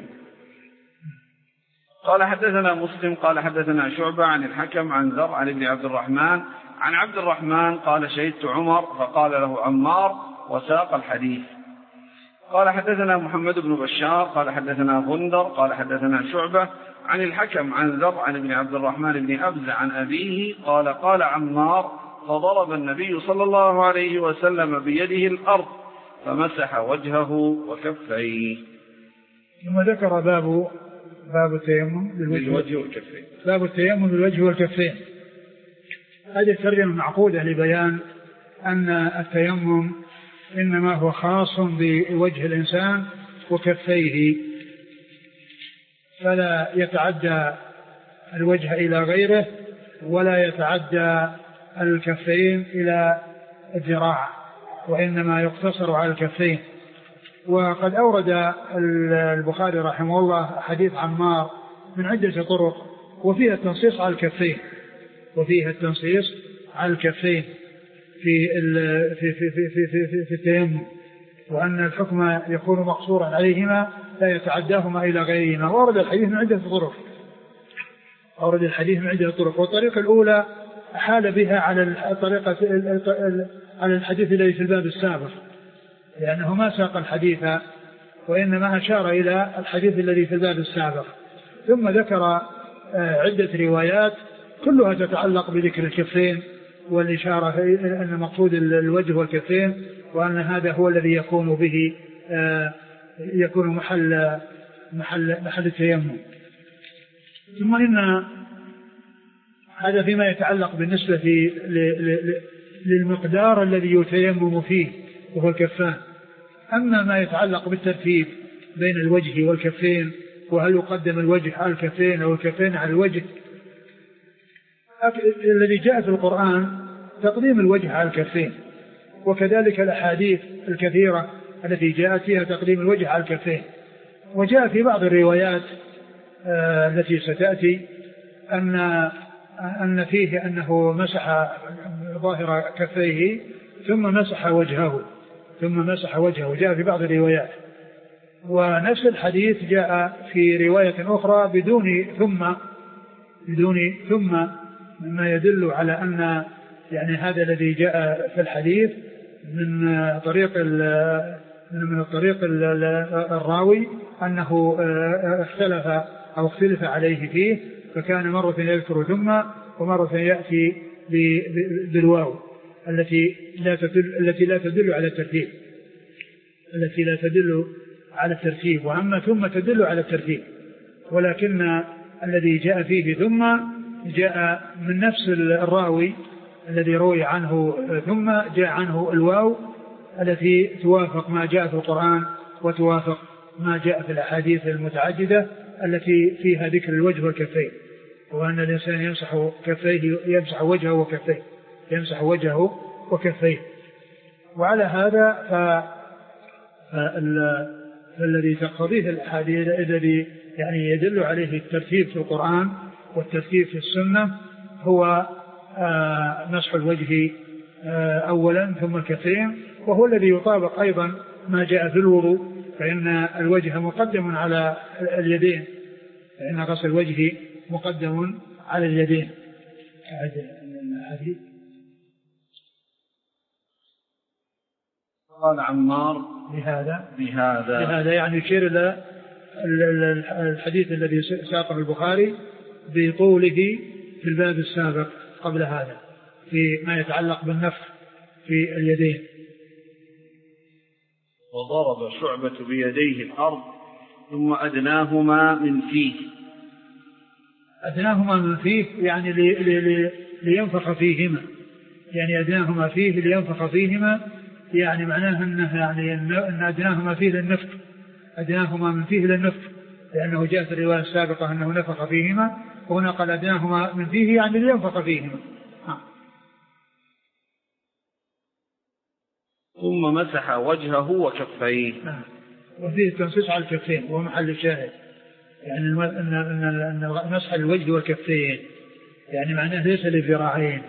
قال حدثنا مسلم قال حدثنا شعبة عن الحكم عن ذر عن ابن عبد الرحمن عن عبد الرحمن قال شهدت عمر فقال له عمار وساق الحديث. قال حدثنا محمد بن بشار قال حدثنا غندر قال حدثنا شعبة عن الحكم عن ذر عن ابن عبد الرحمن بن أبزة عن أبيه قال قال عمار فضرب النبي صلى الله عليه وسلم بيده الأرض فمسح وجهه وكفيه. ثم ذكر باب باب التيمم للوجه والكفين. باب التيمم للوجه والكفين. هذه الترجمة معقودة لبيان أن التيمم إنما هو خاص بوجه الإنسان وكفيه فلا يتعدى الوجه إلى غيره ولا يتعدى الكفين إلى الذراع وإنما يقتصر على الكفين. وقد أورد البخاري رحمه الله حديث عمار من عدة طرق وفيها التنصيص على الكفين وفيها التنصيص على الكفين في في في في في, في, في التيمم وأن الحكم يكون مقصورا عليهما لا يتعداهما إلى غيرهما. وأورد الحديث من عدة طرق أورد الحديث من عدة طرق. والطريقة الأولى حال بها على الطريقة على الحديث الذي في الباب السابق لأنه ما ساق الحديث وإنما أشار إلى الحديث الذي في الباب السابق ثم ذكر عدة روايات كلها تتعلق بذكر الكفين والإشارة أن مقصود الوجه والكفين وأن هذا هو الذي يكون به يكون محل محل محل التيمم. ثم إن هذا فيما يتعلق بالنسبة للمقدار الذي يتيمم فيه وهو الكفان. أما ما يتعلق بالترتيب بين الوجه والكفين وهل يقدم الوجه على الكفين أو الكفين على الوجه الذي جاء في القرآن تقديم الوجه على الكفين وكذلك الأحاديث الكثيرة التي جاءت فيها تقديم الوجه على الكفين. وجاء في بعض الروايات آه التي ستأتي أن أن فيه أنه مسح ظاهر كفيه ثم مسح وجهه ثم مسح وجهه جاء في بعض الروايات. ونفس الحديث جاء في رواية أخرى بدون ثم بدون ثم مما يدل على أن يعني هذا الذي جاء في الحديث من طريق من الطريق الراوي أنه اختلف أو اختلف عليه فيه فكان مرة يذكر ثم ومرة يأتي بالواو التي لا تدل التي لا تدل على الترتيب التي لا تدل على الترتيب وأما ثم تدل على الترتيب. ولكن الذي جاء فيه ثم جاء من نفس الراوي الذي روي عنه ثم جاء عنه الواو التي توافق ما جاء في القرآن وتوافق ما جاء في الأحاديث المتعددة التي فيها ذكر الوجه والكفين، وأن الإنسان يمسح كفيه يمسح وجهه وكفيه يمسح وجهه وكفيه. وعلى هذا ف... فالذي تقتضيه الأحاديث الذي يعني يدل عليه الترتيب في القرآن والترتيب في السنة هو آه مسح الوجه آه أولا ثم الكفين، وهو الذي يطابق أيضا ما جاء في الوضوء، فإن الوجه مقدم على اليدين، فإن غسل الوجه مقدم على اليدين. قال عمار بهذا بهذا بهذا يعني يشير إلى الحديث الذي ساقه البخاري بطوله في الباب السابق قبل هذا في ما يتعلق بالنفخ في اليدين. وضرب شعبة بيديه الأرض ثم أدناهما من فيه. أدناهما من فيه يعني لي لي لي لينفخ فيهما، يعني أدناهما فيه لينفخ فيهما، يعني معناه أنه يعني أن أدناهما فيه للنفخ، أدناهما من فيه للنفخ، لأنه جاء في الرواية السابقة أنه نفخ فيهما، وهنا قال أدناهما من فيه يعني لينفخ فيهما. ها. ثم مسح وجهه وكفيه. ها. وفيه التنصيص على الكفين وهو محل الشاهد، يعني أن أن مسح الوجه والكفين يعني معناه ليس للذراعين.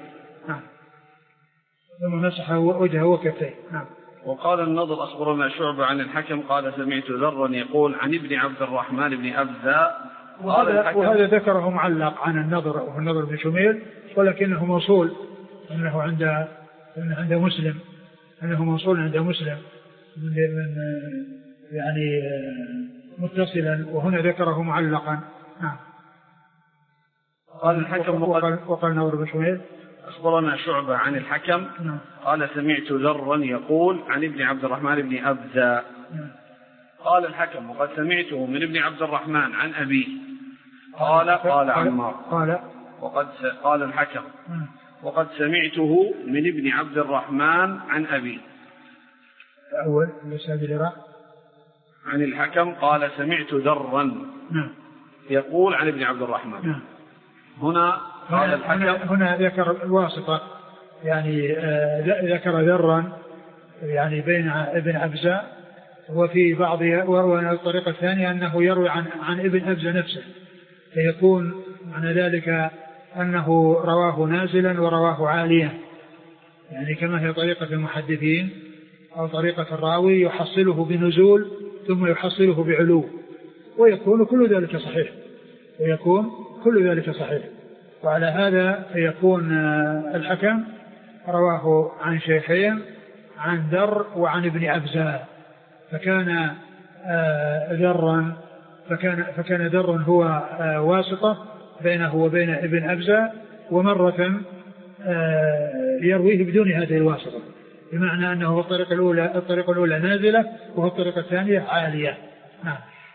ثم مسح وجهه وكفيه. نعم. وقال النضر أخبرنا شعبة عن الحكم قال سمعت ذرا يقول عن ابن عبد الرحمن بن أبذى. وهذا, وهذا ذكره معلق عن النضر وهو النضر بن شميل، ولكنه موصول أنه عند أنه عند مسلم أنه موصول عند مسلم من يعني متصلا، وهنا ذكره معلقا. نعم. قال الحكم وقال, وقال النضر بن شميل أخبرنا شعبة عن الحكم قال سمعت ذرا يقول عن ابن عبد الرحمن بن أبذى. قال الحكم وقد سمعته من ابن عبد الرحمن عن أبيه قال قال عمار قال وقد قال الحكم وقد سمعته من ابن عبد الرحمن عن أبيه. أول الإسناد عن الحكم قال سمعت ذرا يقول عن ابن عبد الرحمن. هنا هنا, هنا ذكر الواسطة، يعني آه ذكر ذرا يعني بين ابن أبزة، وفي بعض والطريقة الثانية أنه يروي عن, عن ابن أبزة نفسه، فيكون معنى ذلك أنه رواه نازلا ورواه عاليا، يعني كما هي طريقة المحدثين أو طريقة الراوي يحصله بنزول ثم يحصله بعلو، ويكون كل ذلك صحيح ويكون كل ذلك صحيح. وعلى هذا يكون الحكم رواه عن شيخين عن ذر وعن ابن أبزة، فكان ذرا فكان فكان ذر هو واسطة بينه وبين ابن أبزة، ومرة يرويه بدون هذه الواسطة، بمعنى أنه الطريقة الأولى الطريقة الأولى نازلة وهو الطريقة الثانية عالية. نعم.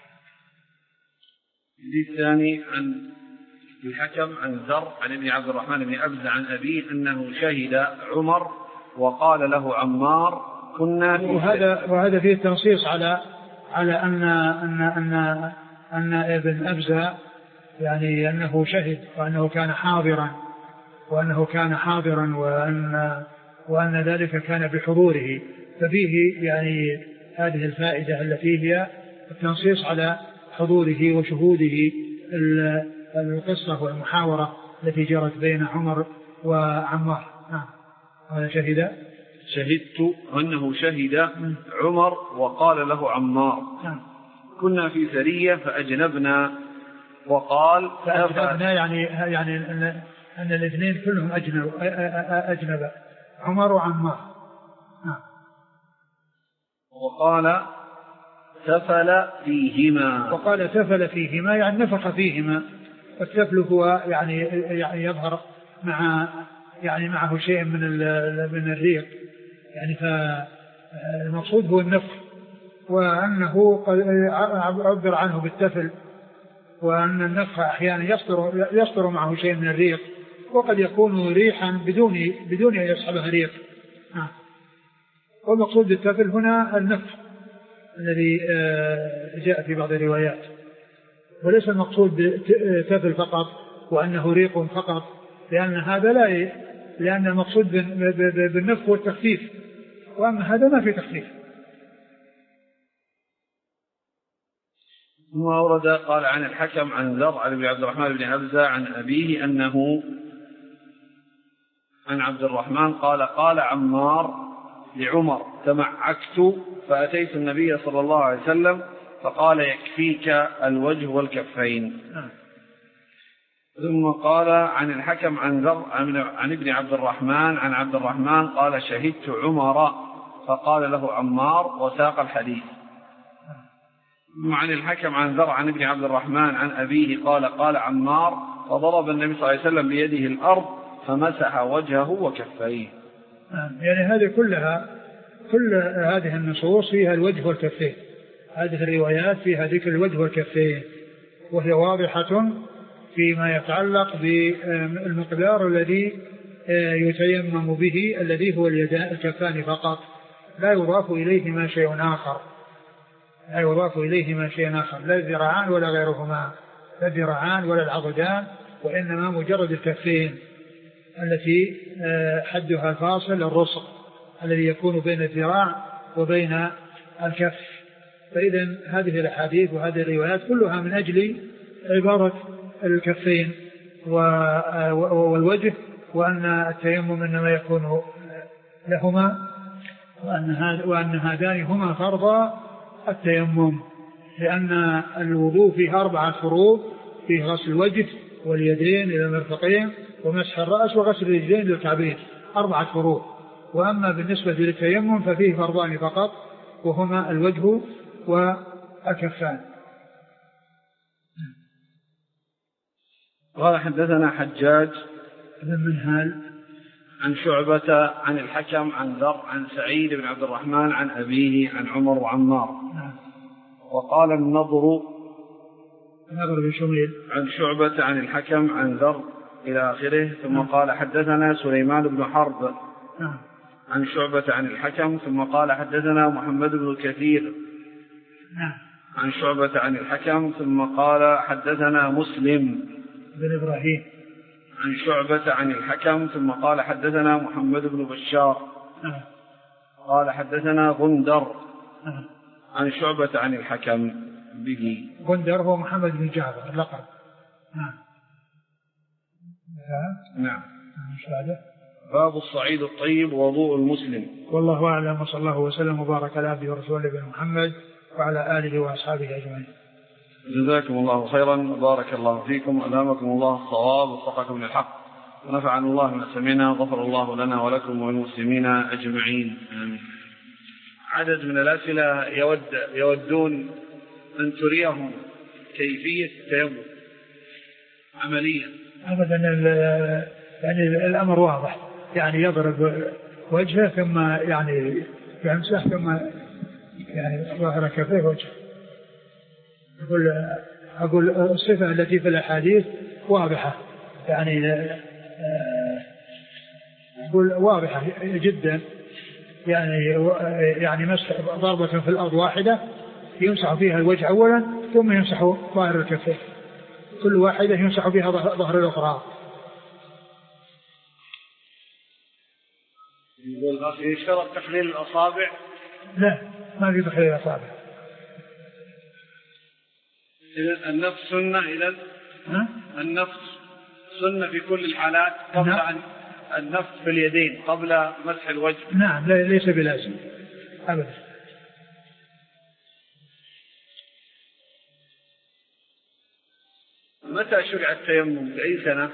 الثاني عن الحكم عن ذر عن ابن عبد الرحمن بن أبزة عن أبيه أنه شهد عمر وقال له عمار كنا في وهذا وهذا فيه تنصيص على على أن أن أن أن ابن أبزة يعني أنه شهد وأنه كان حاضرا وأنه كان حاضرا وأن وأن ذلك كان بحضوره، ففيه يعني هذه الفائدة التي هي التنصيص على حضوره وشهوده القصة والمحاورة التي جرت بين عمر وعمار. نعم. هذا شهد شهدت أنه شهد عمر وقال له عمار نعم. كنا في سرية فأجنبنا وقال فأجنبنا يعني يعني أن, أن الاثنين كلهم أجنب أجنب عمر وعمار. نعم. وقال سفل فيهما وقال سفل فيهما يعني نفخ فيهما، والسفل هو يعني يعني يظهر مع يعني معه شيء من من الريق، يعني فالمقصود هو النفخ، وأنه قد عبر عنه بالتفل، وأن النفخ أحيانا يصدر يصدر معه شيء من الريق، وقد يكون ريحا بدون بدون أن يصحبها ريق. والمقصود بالتفل هنا النفخ الذي جاء في بعض الروايات، وليس المقصود تفل فقط وأنه ريق فقط، لأن هذا لا لأن المقصود بالنفخ والتخفيف، وأما هذا ما في تخفيف. ثم أورد قال عن الحكم عن ذر عن ابن عبد الرحمن بن عبزة عن أبيه أنه عن عبد الرحمن قال قال عمار لعمر تمعكت فأتيت النبي صلى الله عليه وسلم فقال يكفيك الوجه والكفين. ثم قال عن الحكم عن ذر عن ابن عبد الرحمن عن عبد الرحمن قال شهدت عمر فقال له عمار وساق الحديث. وعن الحكم عن ذر عن ابن عبد الرحمن عن أبيه قال قال عمار فضرب النبي صلى الله عليه وسلم بيده الأرض فمسح وجهه وكفيه. يعني هذه كلها كل هذه النصوص فيها الوجه والكفين، هذه الروايات فيها ذكر الوجه والكفين، وهي واضحة فيما يتعلق بالمقدار الذي يتيمم به الذي هو اليدان الكفان فقط، لا يضاف إليهما شيء آخر، لا يضاف إليهما شيء آخر، لا الذراعان ولا غيرهما، لا الذراعان ولا العضدان، وإنما مجرد الكفين التي حدها الفاصل الرسغ الذي يكون بين الذراع وبين الكف. فإذا هذه الأحاديث وهذه الروايات كلها من أجل عبارة الكفين والوجه، وأن التيمم إنما يكون لهما، وأن هذان هما فرضا التيمم، لأن الوضوء فيه أربعة فروض، فيه غسل الوجه واليدين إلى المرفقين ومسح الرأس وغسل الرجلين للكعبين، أربعة فروض. وأما بالنسبة للتيمم ففيه فرضان فقط، وهما الوجه والكفان. قال حدثنا حجاج بن منهال عن شعبة عن الحكم عن ذر عن سعيد بن عبد الرحمن عن أبيه عن عمر وعمار. وقال النضر النضر بن شميل عن شعبة عن الحكم عن ذر إلى آخره. ثم قال حدثنا سليمان بن حرب عن شعبة عن الحكم. ثم قال حدثنا محمد بن كثير عن شعبة عن الحكم. ثم قال حدثنا مسلم بن إبراهيم عن شعبة عن الحكم. ثم قال حدثنا محمد بن بشار قال حدثنا غندر عن شعبة عن الحكم به. غندر هو محمد بن جعفر اللقب. نعم نعم. باب الصعيد الطيب ووضوء المسلم. والله أعلم، وصلى الله وسلم وبارك على عبده ورسوله نبينا محمد وعلى آله وأصحابه أجمعين. جزاكم الله خيرا وبارك الله فيكم، ألهمكم الله الصواب ووفقكم للحق، ونفعنا الله ما سمعنا، غفر الله لنا ولكم والمسلمين أجمعين آمين. عدد من الأسئلة يود يودون أن تريهم كيفية التيمم عمليا. أبدا، يعني الأمر واضح، يعني يضرب وجهه ثم يعني يمسح ثم يعني ظاهر كفيه وجهه. أقول أقول الصفة التي في الأحاديث واضحة، يعني أقول واضحة جدا، يعني يعني مسح ضربة في الأرض واحدة يمسح فيها الوجه أولا ثم يمسح ظاهر الكفين، كل واحدة يمسح فيها ظهر الأخرى. يقول يشترط تحليل الأصابع؟ لا، ما في تحليل الأصابع. إذن النفس سنة، إذن النفس سنة في كل الحالات قبل أن النفس في اليدين قبل مسح الوجه. نعم، ليس بلازم أبدا. متى شرع التيمم؟ بأي سنة؟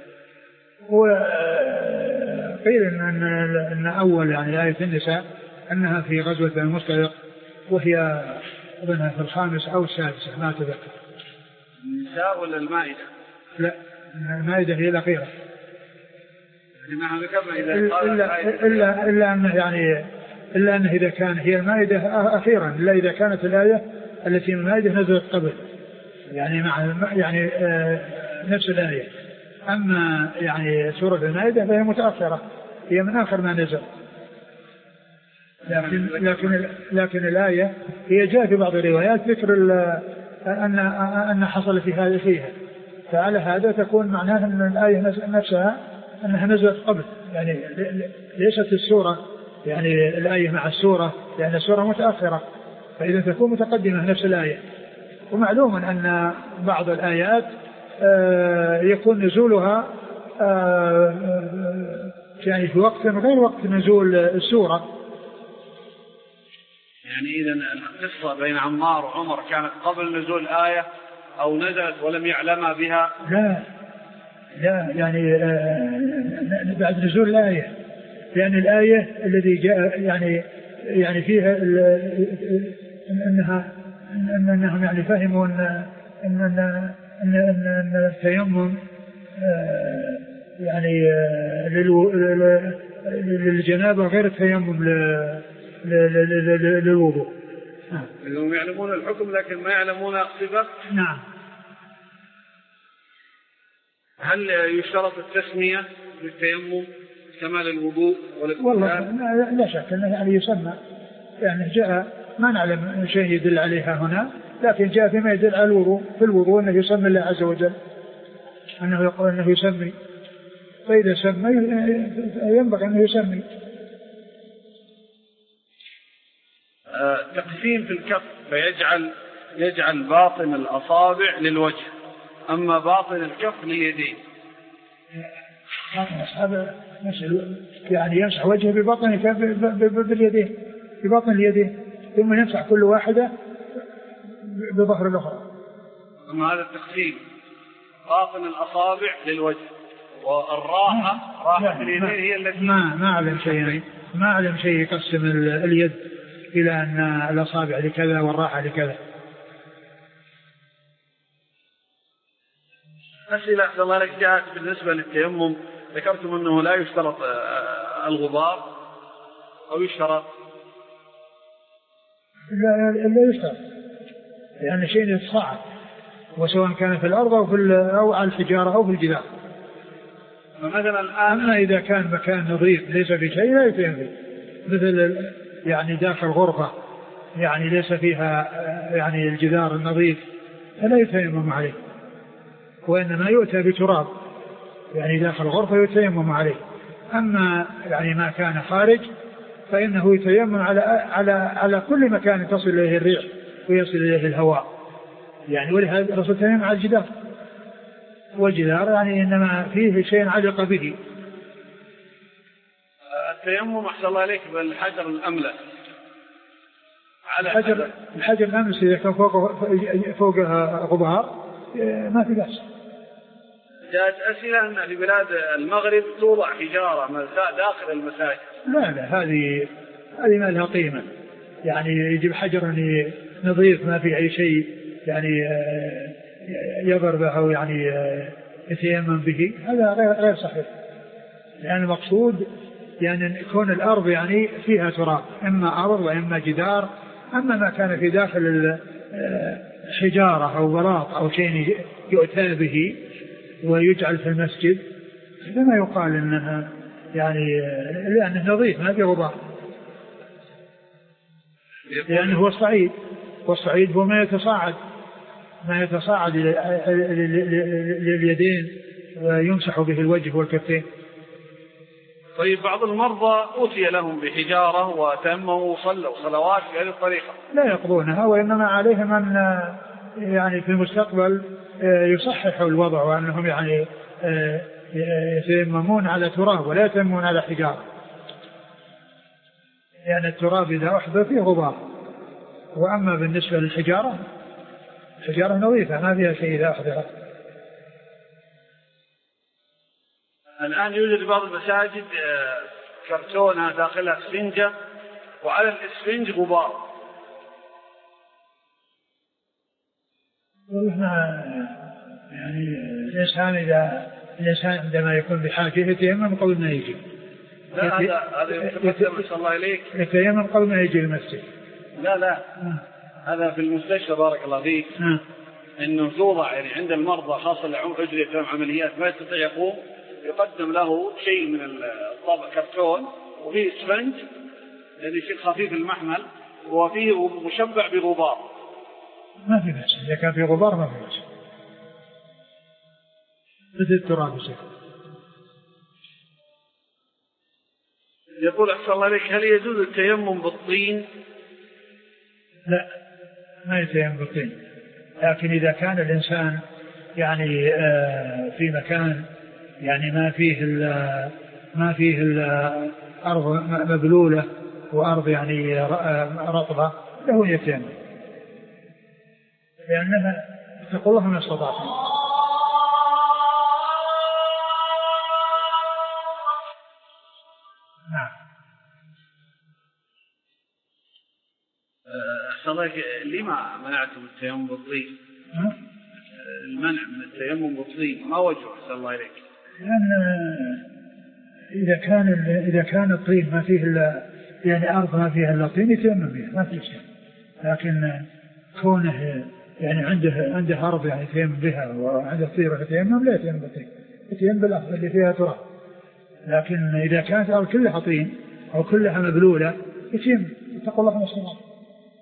وقيل إن, إن أول يعني آية النساء أنها في غزوة بني المصطلق، وهي أظنها في الخامس أو السادسة ما أتذكر. النساء ولا المائدة؟ لا، المائدة هي الأخيرة. لما ذكرنا إذا إلا, إلا, إلا, إلا أنه يعني إلا أنه إذا كان هي المائدة أخيرا، إلا إذا كانت الآية التي من المائدة نزلت قبل، يعني مع يعني آه نفس الآية. أما يعني سورة المائدة فهي متأخرة، هي من آخر ما نزل. لكن لكن لكن الآية هي جاء في بعض الروايات ذكر أن أن حصل في هذا فيها، فعلى هذا تكون معناها أن الآية نفسها أنها نزلت قبل، يعني ليست السورة يعني الآية مع السورة، لأن السورة متأخرة، فإذا تكون متقدمة نفس الآية. ومعلوم أن بعض الآيات يكون نزولها يعني في وقت غير وقت نزول السورة. يعني إذا القصة بين عمار وعمر كانت قبل نزول الآية أو نزلت ولم يعلم بها؟ لا لا يعني بعد نزول الآية، لأن الآية الذي جاء يعني يعني فيها أنها أنهم يعني فهموا أن أن أن أن التيمم يعني للجنابة غير التيمم للوضوء. هم يعلمون الحكم لكن ما يعلمون الصفة. نعم. هل يشترط التسمية للتيمم كما للوضوء؟ والله لا شك أنه يعني يسمى، يعني جاء ما نعلم شيء يدل عليها هنا، لكن جاء فيما يدل على الوضوء، في الوضوء أنه يسمي الله عز وجل، أنه يقول أنه يسمي، فإذا سمي ينبغي أنه يسمي. تقسيم في الكف فيجعل يجعل باطن الأصابع للوجه أما باطن الكف لليدين. أصحاب يعني يمسح وجهه ببطن باليدين ببطن اليدين ثم يمسح كل واحدة بظهر الأخرى. أما هذا التقسيم باطن الأصابع للوجه والراحة راحة اليدين هي التي ما ما أعلم شيء ما أعلم شيء يقسم اليد إلى أن الأصابع لكذا والراحة لكذا. أسئلة أحسن الله لك جاءت بالنسبة للتيمم، ذكرتم أنه لا يشترط الغبار أو يشترط؟ لا لا يشترط، يعني شيء يتصاعد وسواء كان في الأرض أو, في أو على الحجارة أو في الجدار. مثلا الآن أما إذا كان مكان نظيف ليس في شيء لا يتيمم، مثل يعني داخل غرفة يعني ليس فيها يعني الجدار النظيف فلا يتيمم عليه، وإنما يؤتى بتراب يعني داخل الغرفة يتيمم عليه. أما يعني ما كان خارج فإنه يتيمم على على على كل مكان تصل إليه الريح ويصل إليه الهواء، يعني ولهذا الرسول تيمم على الجدار، والجدار يعني إنما فيه شيء علق به. التيمم أحسن الله عليك بالحجر الأملس على الحجر الحجر الأملس إذا كان فوقه فوقها غبار ما في بأس. جاءت أسئلة أن في بلاد المغرب توضع حجارة داخل المساجد. لا لا هذه هذه ما لها قيمة، يعني يجيب حجر نظيف ما في أي شيء يعني يضر به أو يعني يتيمم به، هذا غير غير صحيح، يعني المقصود يعني يكون الأرض يعني فيها تراب، إما أرض وإما جدار. أما ما كان في داخل حجارة أو بلاط أو شيء يؤتى به ويجعل في المسجد فما يقال إنها يعني لأنه نظيف ما في غبار، لأنه هو الصعيد، والصعيد هو ما يتصاعد ما يتصاعد لليدين ويمسح به الوجه والكفين. طيب بعض المرضى أوتي لهم بحجارة وتموا وصلوا صلوات بهذه الطريقة لا يقضونها، وإنما عليهم أن يعني في المستقبل يصححوا الوضع وأنهم يعني يتيممون على تراب ولا يتيممون على حجارة، لأن يعني التراب إذا أحدث فيه غبار. وأما بالنسبة للحجارة الحجارة نظيفة ما فيها شيء إذا أحدث. الآن يوجد بعض المساجد كرتونة داخلها اسفنجة وعلى الاسفنج غبار. والله يعني الإنسان إذا الإنسان عندما يكون بحاجة يتيمم قبل ما يجي. لا هذا هذا يتقدم صلى الله عليك يتيمم قبل ما يجي المسجد. لا لا آه. هذا في المستشفى بارك الله فيك آه. إنه توضع يعني عند المرضى خاصة اللي أجري فيهم عمليات ما يستطيع يقوم يقدم له شيء من الطابق كرتون وفيه اسفنج لأن شيء خفيف المحمل وفيه مشبع بغبار. ما في بأس، إذا كان في غبار ما في بأس، مثل التراب يصير. يقول أحسن الله عليك هل يجوز التيمم بالطين؟ لا، ما يتيمم بالطين، لكن إذا كان الإنسان يعني في مكان يعني ما فيه ما فيه الأرض مبلولة وأرض يعني رطبة له يتيمم، لأنها تقول الله ما استطعتم. نعم. أحسن لما منعتم التيمم بالطين؟ المنع من التيمم بالطين ما وجهه أحسن الله إليك؟ لأن إذا كان إذا كان الطين ما فيه إلا يعني أرض ما فيها إلا طين يتيمم بها ما في شيء، لكن كونه يعني عنده عنده أرض يعني يتيمم بها وعنده طين يتيمم لا يتيمم بالطين، يتيمم بالأرض اللي فيها تراب. لكن إذا كانت الأرض كلها طين أو كلها مبلولة يتيمم، اتقوا الله ما استطعتم.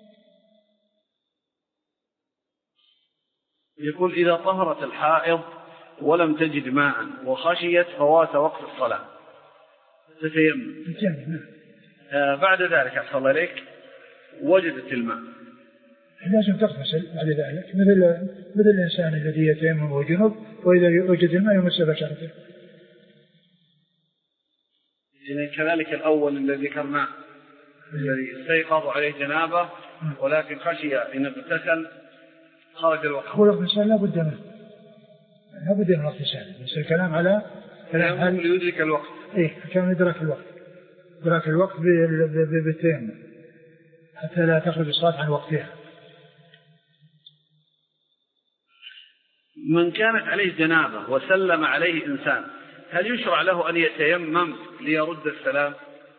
يقول إذا طهرت الحائض ولم تجد ماء وخشيت فوات وقت الصلاة تتيمم. آه بعد ذلك أحسن الله إليك وجدت الماء لازم تغتسل بعد ذلك، مثل مثل الإنسان الذي يتيمم وجنب وإذا وجد الماء يمس بشرته. إذن كذلك الأول الذي ذكرناه الذي استيقظ عليه جنابه ولكن خشي إن اغتسل خرج الوقت. هو الاغتسال لا بد منه، لا بد من الاغتسال، بس الكلام على كلام ليدرك الوقت. إيه كان يدرك الوقت، يدرك الوقت بالتيمم حتى لا تخرج الصلاة عن وقتها. من كانت عليه جنابه وسلم عليه إنسان هل يشرع له أن يتيمم ليرد السلام؟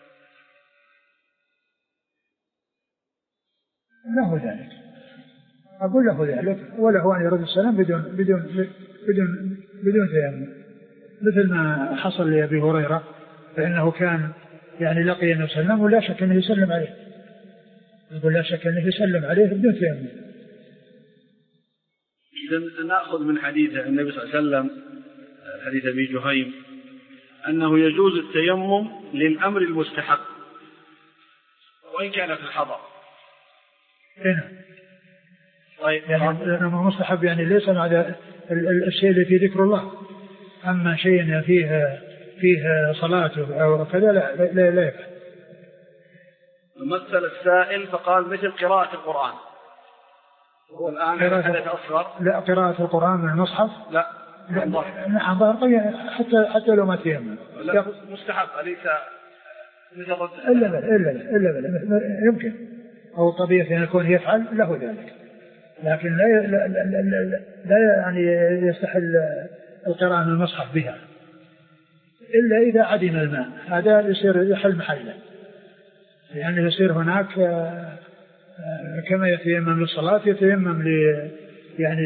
له ذلك، أقول له ذلك، وله أن يرد السلام بدون بدون بدون بدون تيمم، مثل ما حصل لأبي هريرة، فإنه كان يعني لقي النبي صلى الله عليه وسلم ولا شك أنه يسلم عليه، يقول لا شك أنه يسلم عليه بدون تيمم. إذن نأخذ من حديث النبي صلى الله عليه وسلم حديث أبي جهيم أنه يجوز التيمم للأمر المستحب وإن كان في الحضر. هنا طيب يعني الأمر المستحب يعني ليس مع الشيء اللي فيه ذكر الله، أما شيء فيه فيه صلاة أو كذا لا لا لا يفعل. مثل السائل فقال مثل قراءة القرآن. هو الآن حدث أصغر. لا قراءة القرآن من المصحف لا عن ظهر حتى حتى لو ما تيمم مستحب أليس مثل إلا بل إلا بل إلا بل يمكن أو طبيعي أن يكون يفعل له ذلك، لكن لا لا لا, لا, لا يعني يستحل القراءة من المصحف بها إلا إذا عدم الماء، هذا يصير يحل محله، يعني يصير هناك كما يتيمم للصلاة يتيمم ل يعني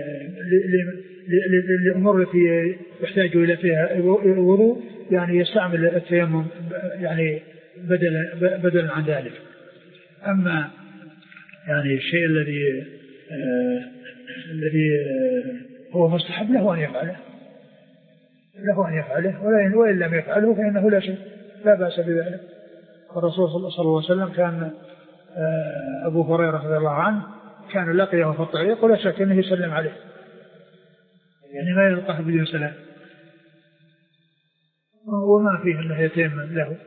للأمور التي يحتاج إلى فيها وضوء، يعني يستعمل التيمم يعني بدلا بدلا عن ذلك. أما يعني الشيء الذي آه الذي آه هو مستحب له أن يفعله، له أن يفعله، وإن لم يفعله فإنه لا شيء لا بأس بذلك. الرسول صلى الله عليه وسلم كان آه أبو هريرة رضي الله عنه كان لقيه في الطريق ولا شك أنه يسلم عليه، يعني ما يلقاه بدون سلام، وما فيه أنه يتيمم له.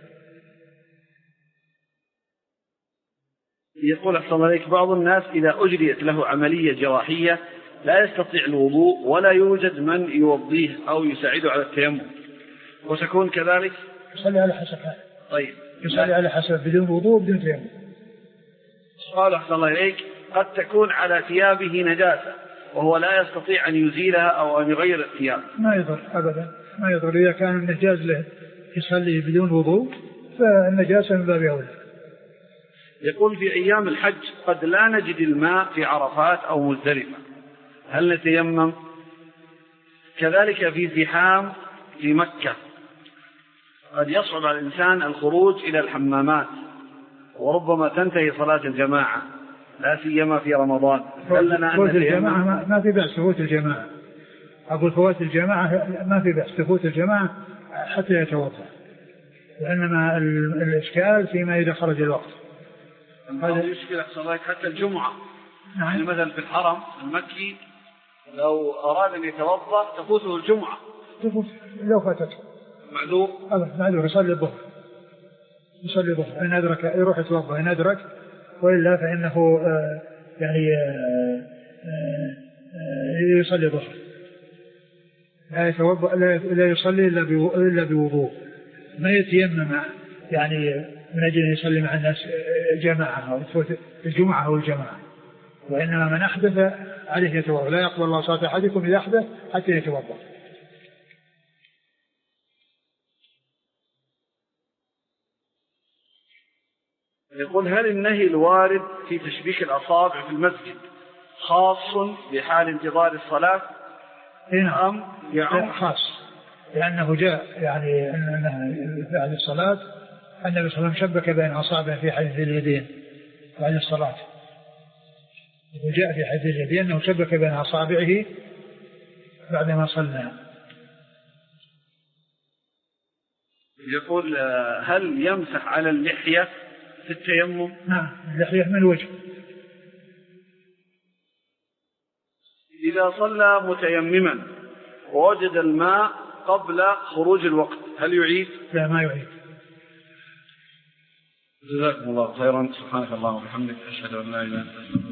يقول أحسن الله عليك بعض الناس إذا أجريت له عملية جراحية لا يستطيع الوضوء ولا يوجد من يوضيه أو يساعده على التيمم، وتكون كذلك يصلي على حسب هذا. طيب يصلي على حسب بدون وضوء بدون تيمم. قال أحسن الله عليك قد تكون على ثيابه نجاسة وهو لا يستطيع أن يزيلها أو أن يغير الثياب. ما يضر أبدا، ما يضر، إذا كان النجاز له يصلي بدون وضوء فالنجاسة من باب أولى. يقول في أيام الحج قد لا نجد الماء في عرفات أو مزدلفة، هل نتيمم؟ كذلك في زحام في مكة قد يصعب على الإنسان الخروج إلى الحمامات، وربما تنتهي صلاة الجماعة لا سيما في رمضان، هل لنا فوت الجماعة ما في بأس تفوت الجماعة، أقول فوات الجماعة ما في بأس تفوت الجماعة حتى يتوضأ، وإنما الإشكال فيما إذا خرج الوقت. هذا يشكل أحسن حتى الجمعة. نعم. يعني مثلا في الحرم المكي لو أراد أن يتوضأ تفوته الجمعة. تفوت لو فاتته. معذور. أبدا معذور يصلي الظهر. يصلي الظهر إن أدرك يروح يتوضأ إن أدرك، وإلا فإنه آه يعني آه آه آه يصلي الظهر. لا يتوضأ لا يصلي إلا بوضوء، ما يتيمم يعني من أجل أن يصلي مع الناس جماعة أو تفوت الجمعة أو الجماعة، وإنما من أحدث عليه يتوضأ، لا يقبل الله صلاة أحدكم إذا أحدث حتى يتوضأ. يقول هل النهي الوارد في تشبيك الأصابع في المسجد خاص بحال انتظار الصلاة أم يعني خاص؟ لأنه جاء يعني أنه بعد الصلاة النبي صلى الله عليه وسلم شبك بين أصابعه في حديث اليدين بعد الصلاة، وجاء في حديث اليدين أنه شبك بين أصابعه بعدما صلى. يقول هل يمسح على اللحية في التيمم؟ نعم اللحية من الوجه. إذا صلى متيمما ووجد الماء قبل خروج الوقت هل يعيد؟ لا ما يعيد. جزاكم الله خيرا. سبحانك اللهم وبحمدك أشهد أن لا إله إلا أنت.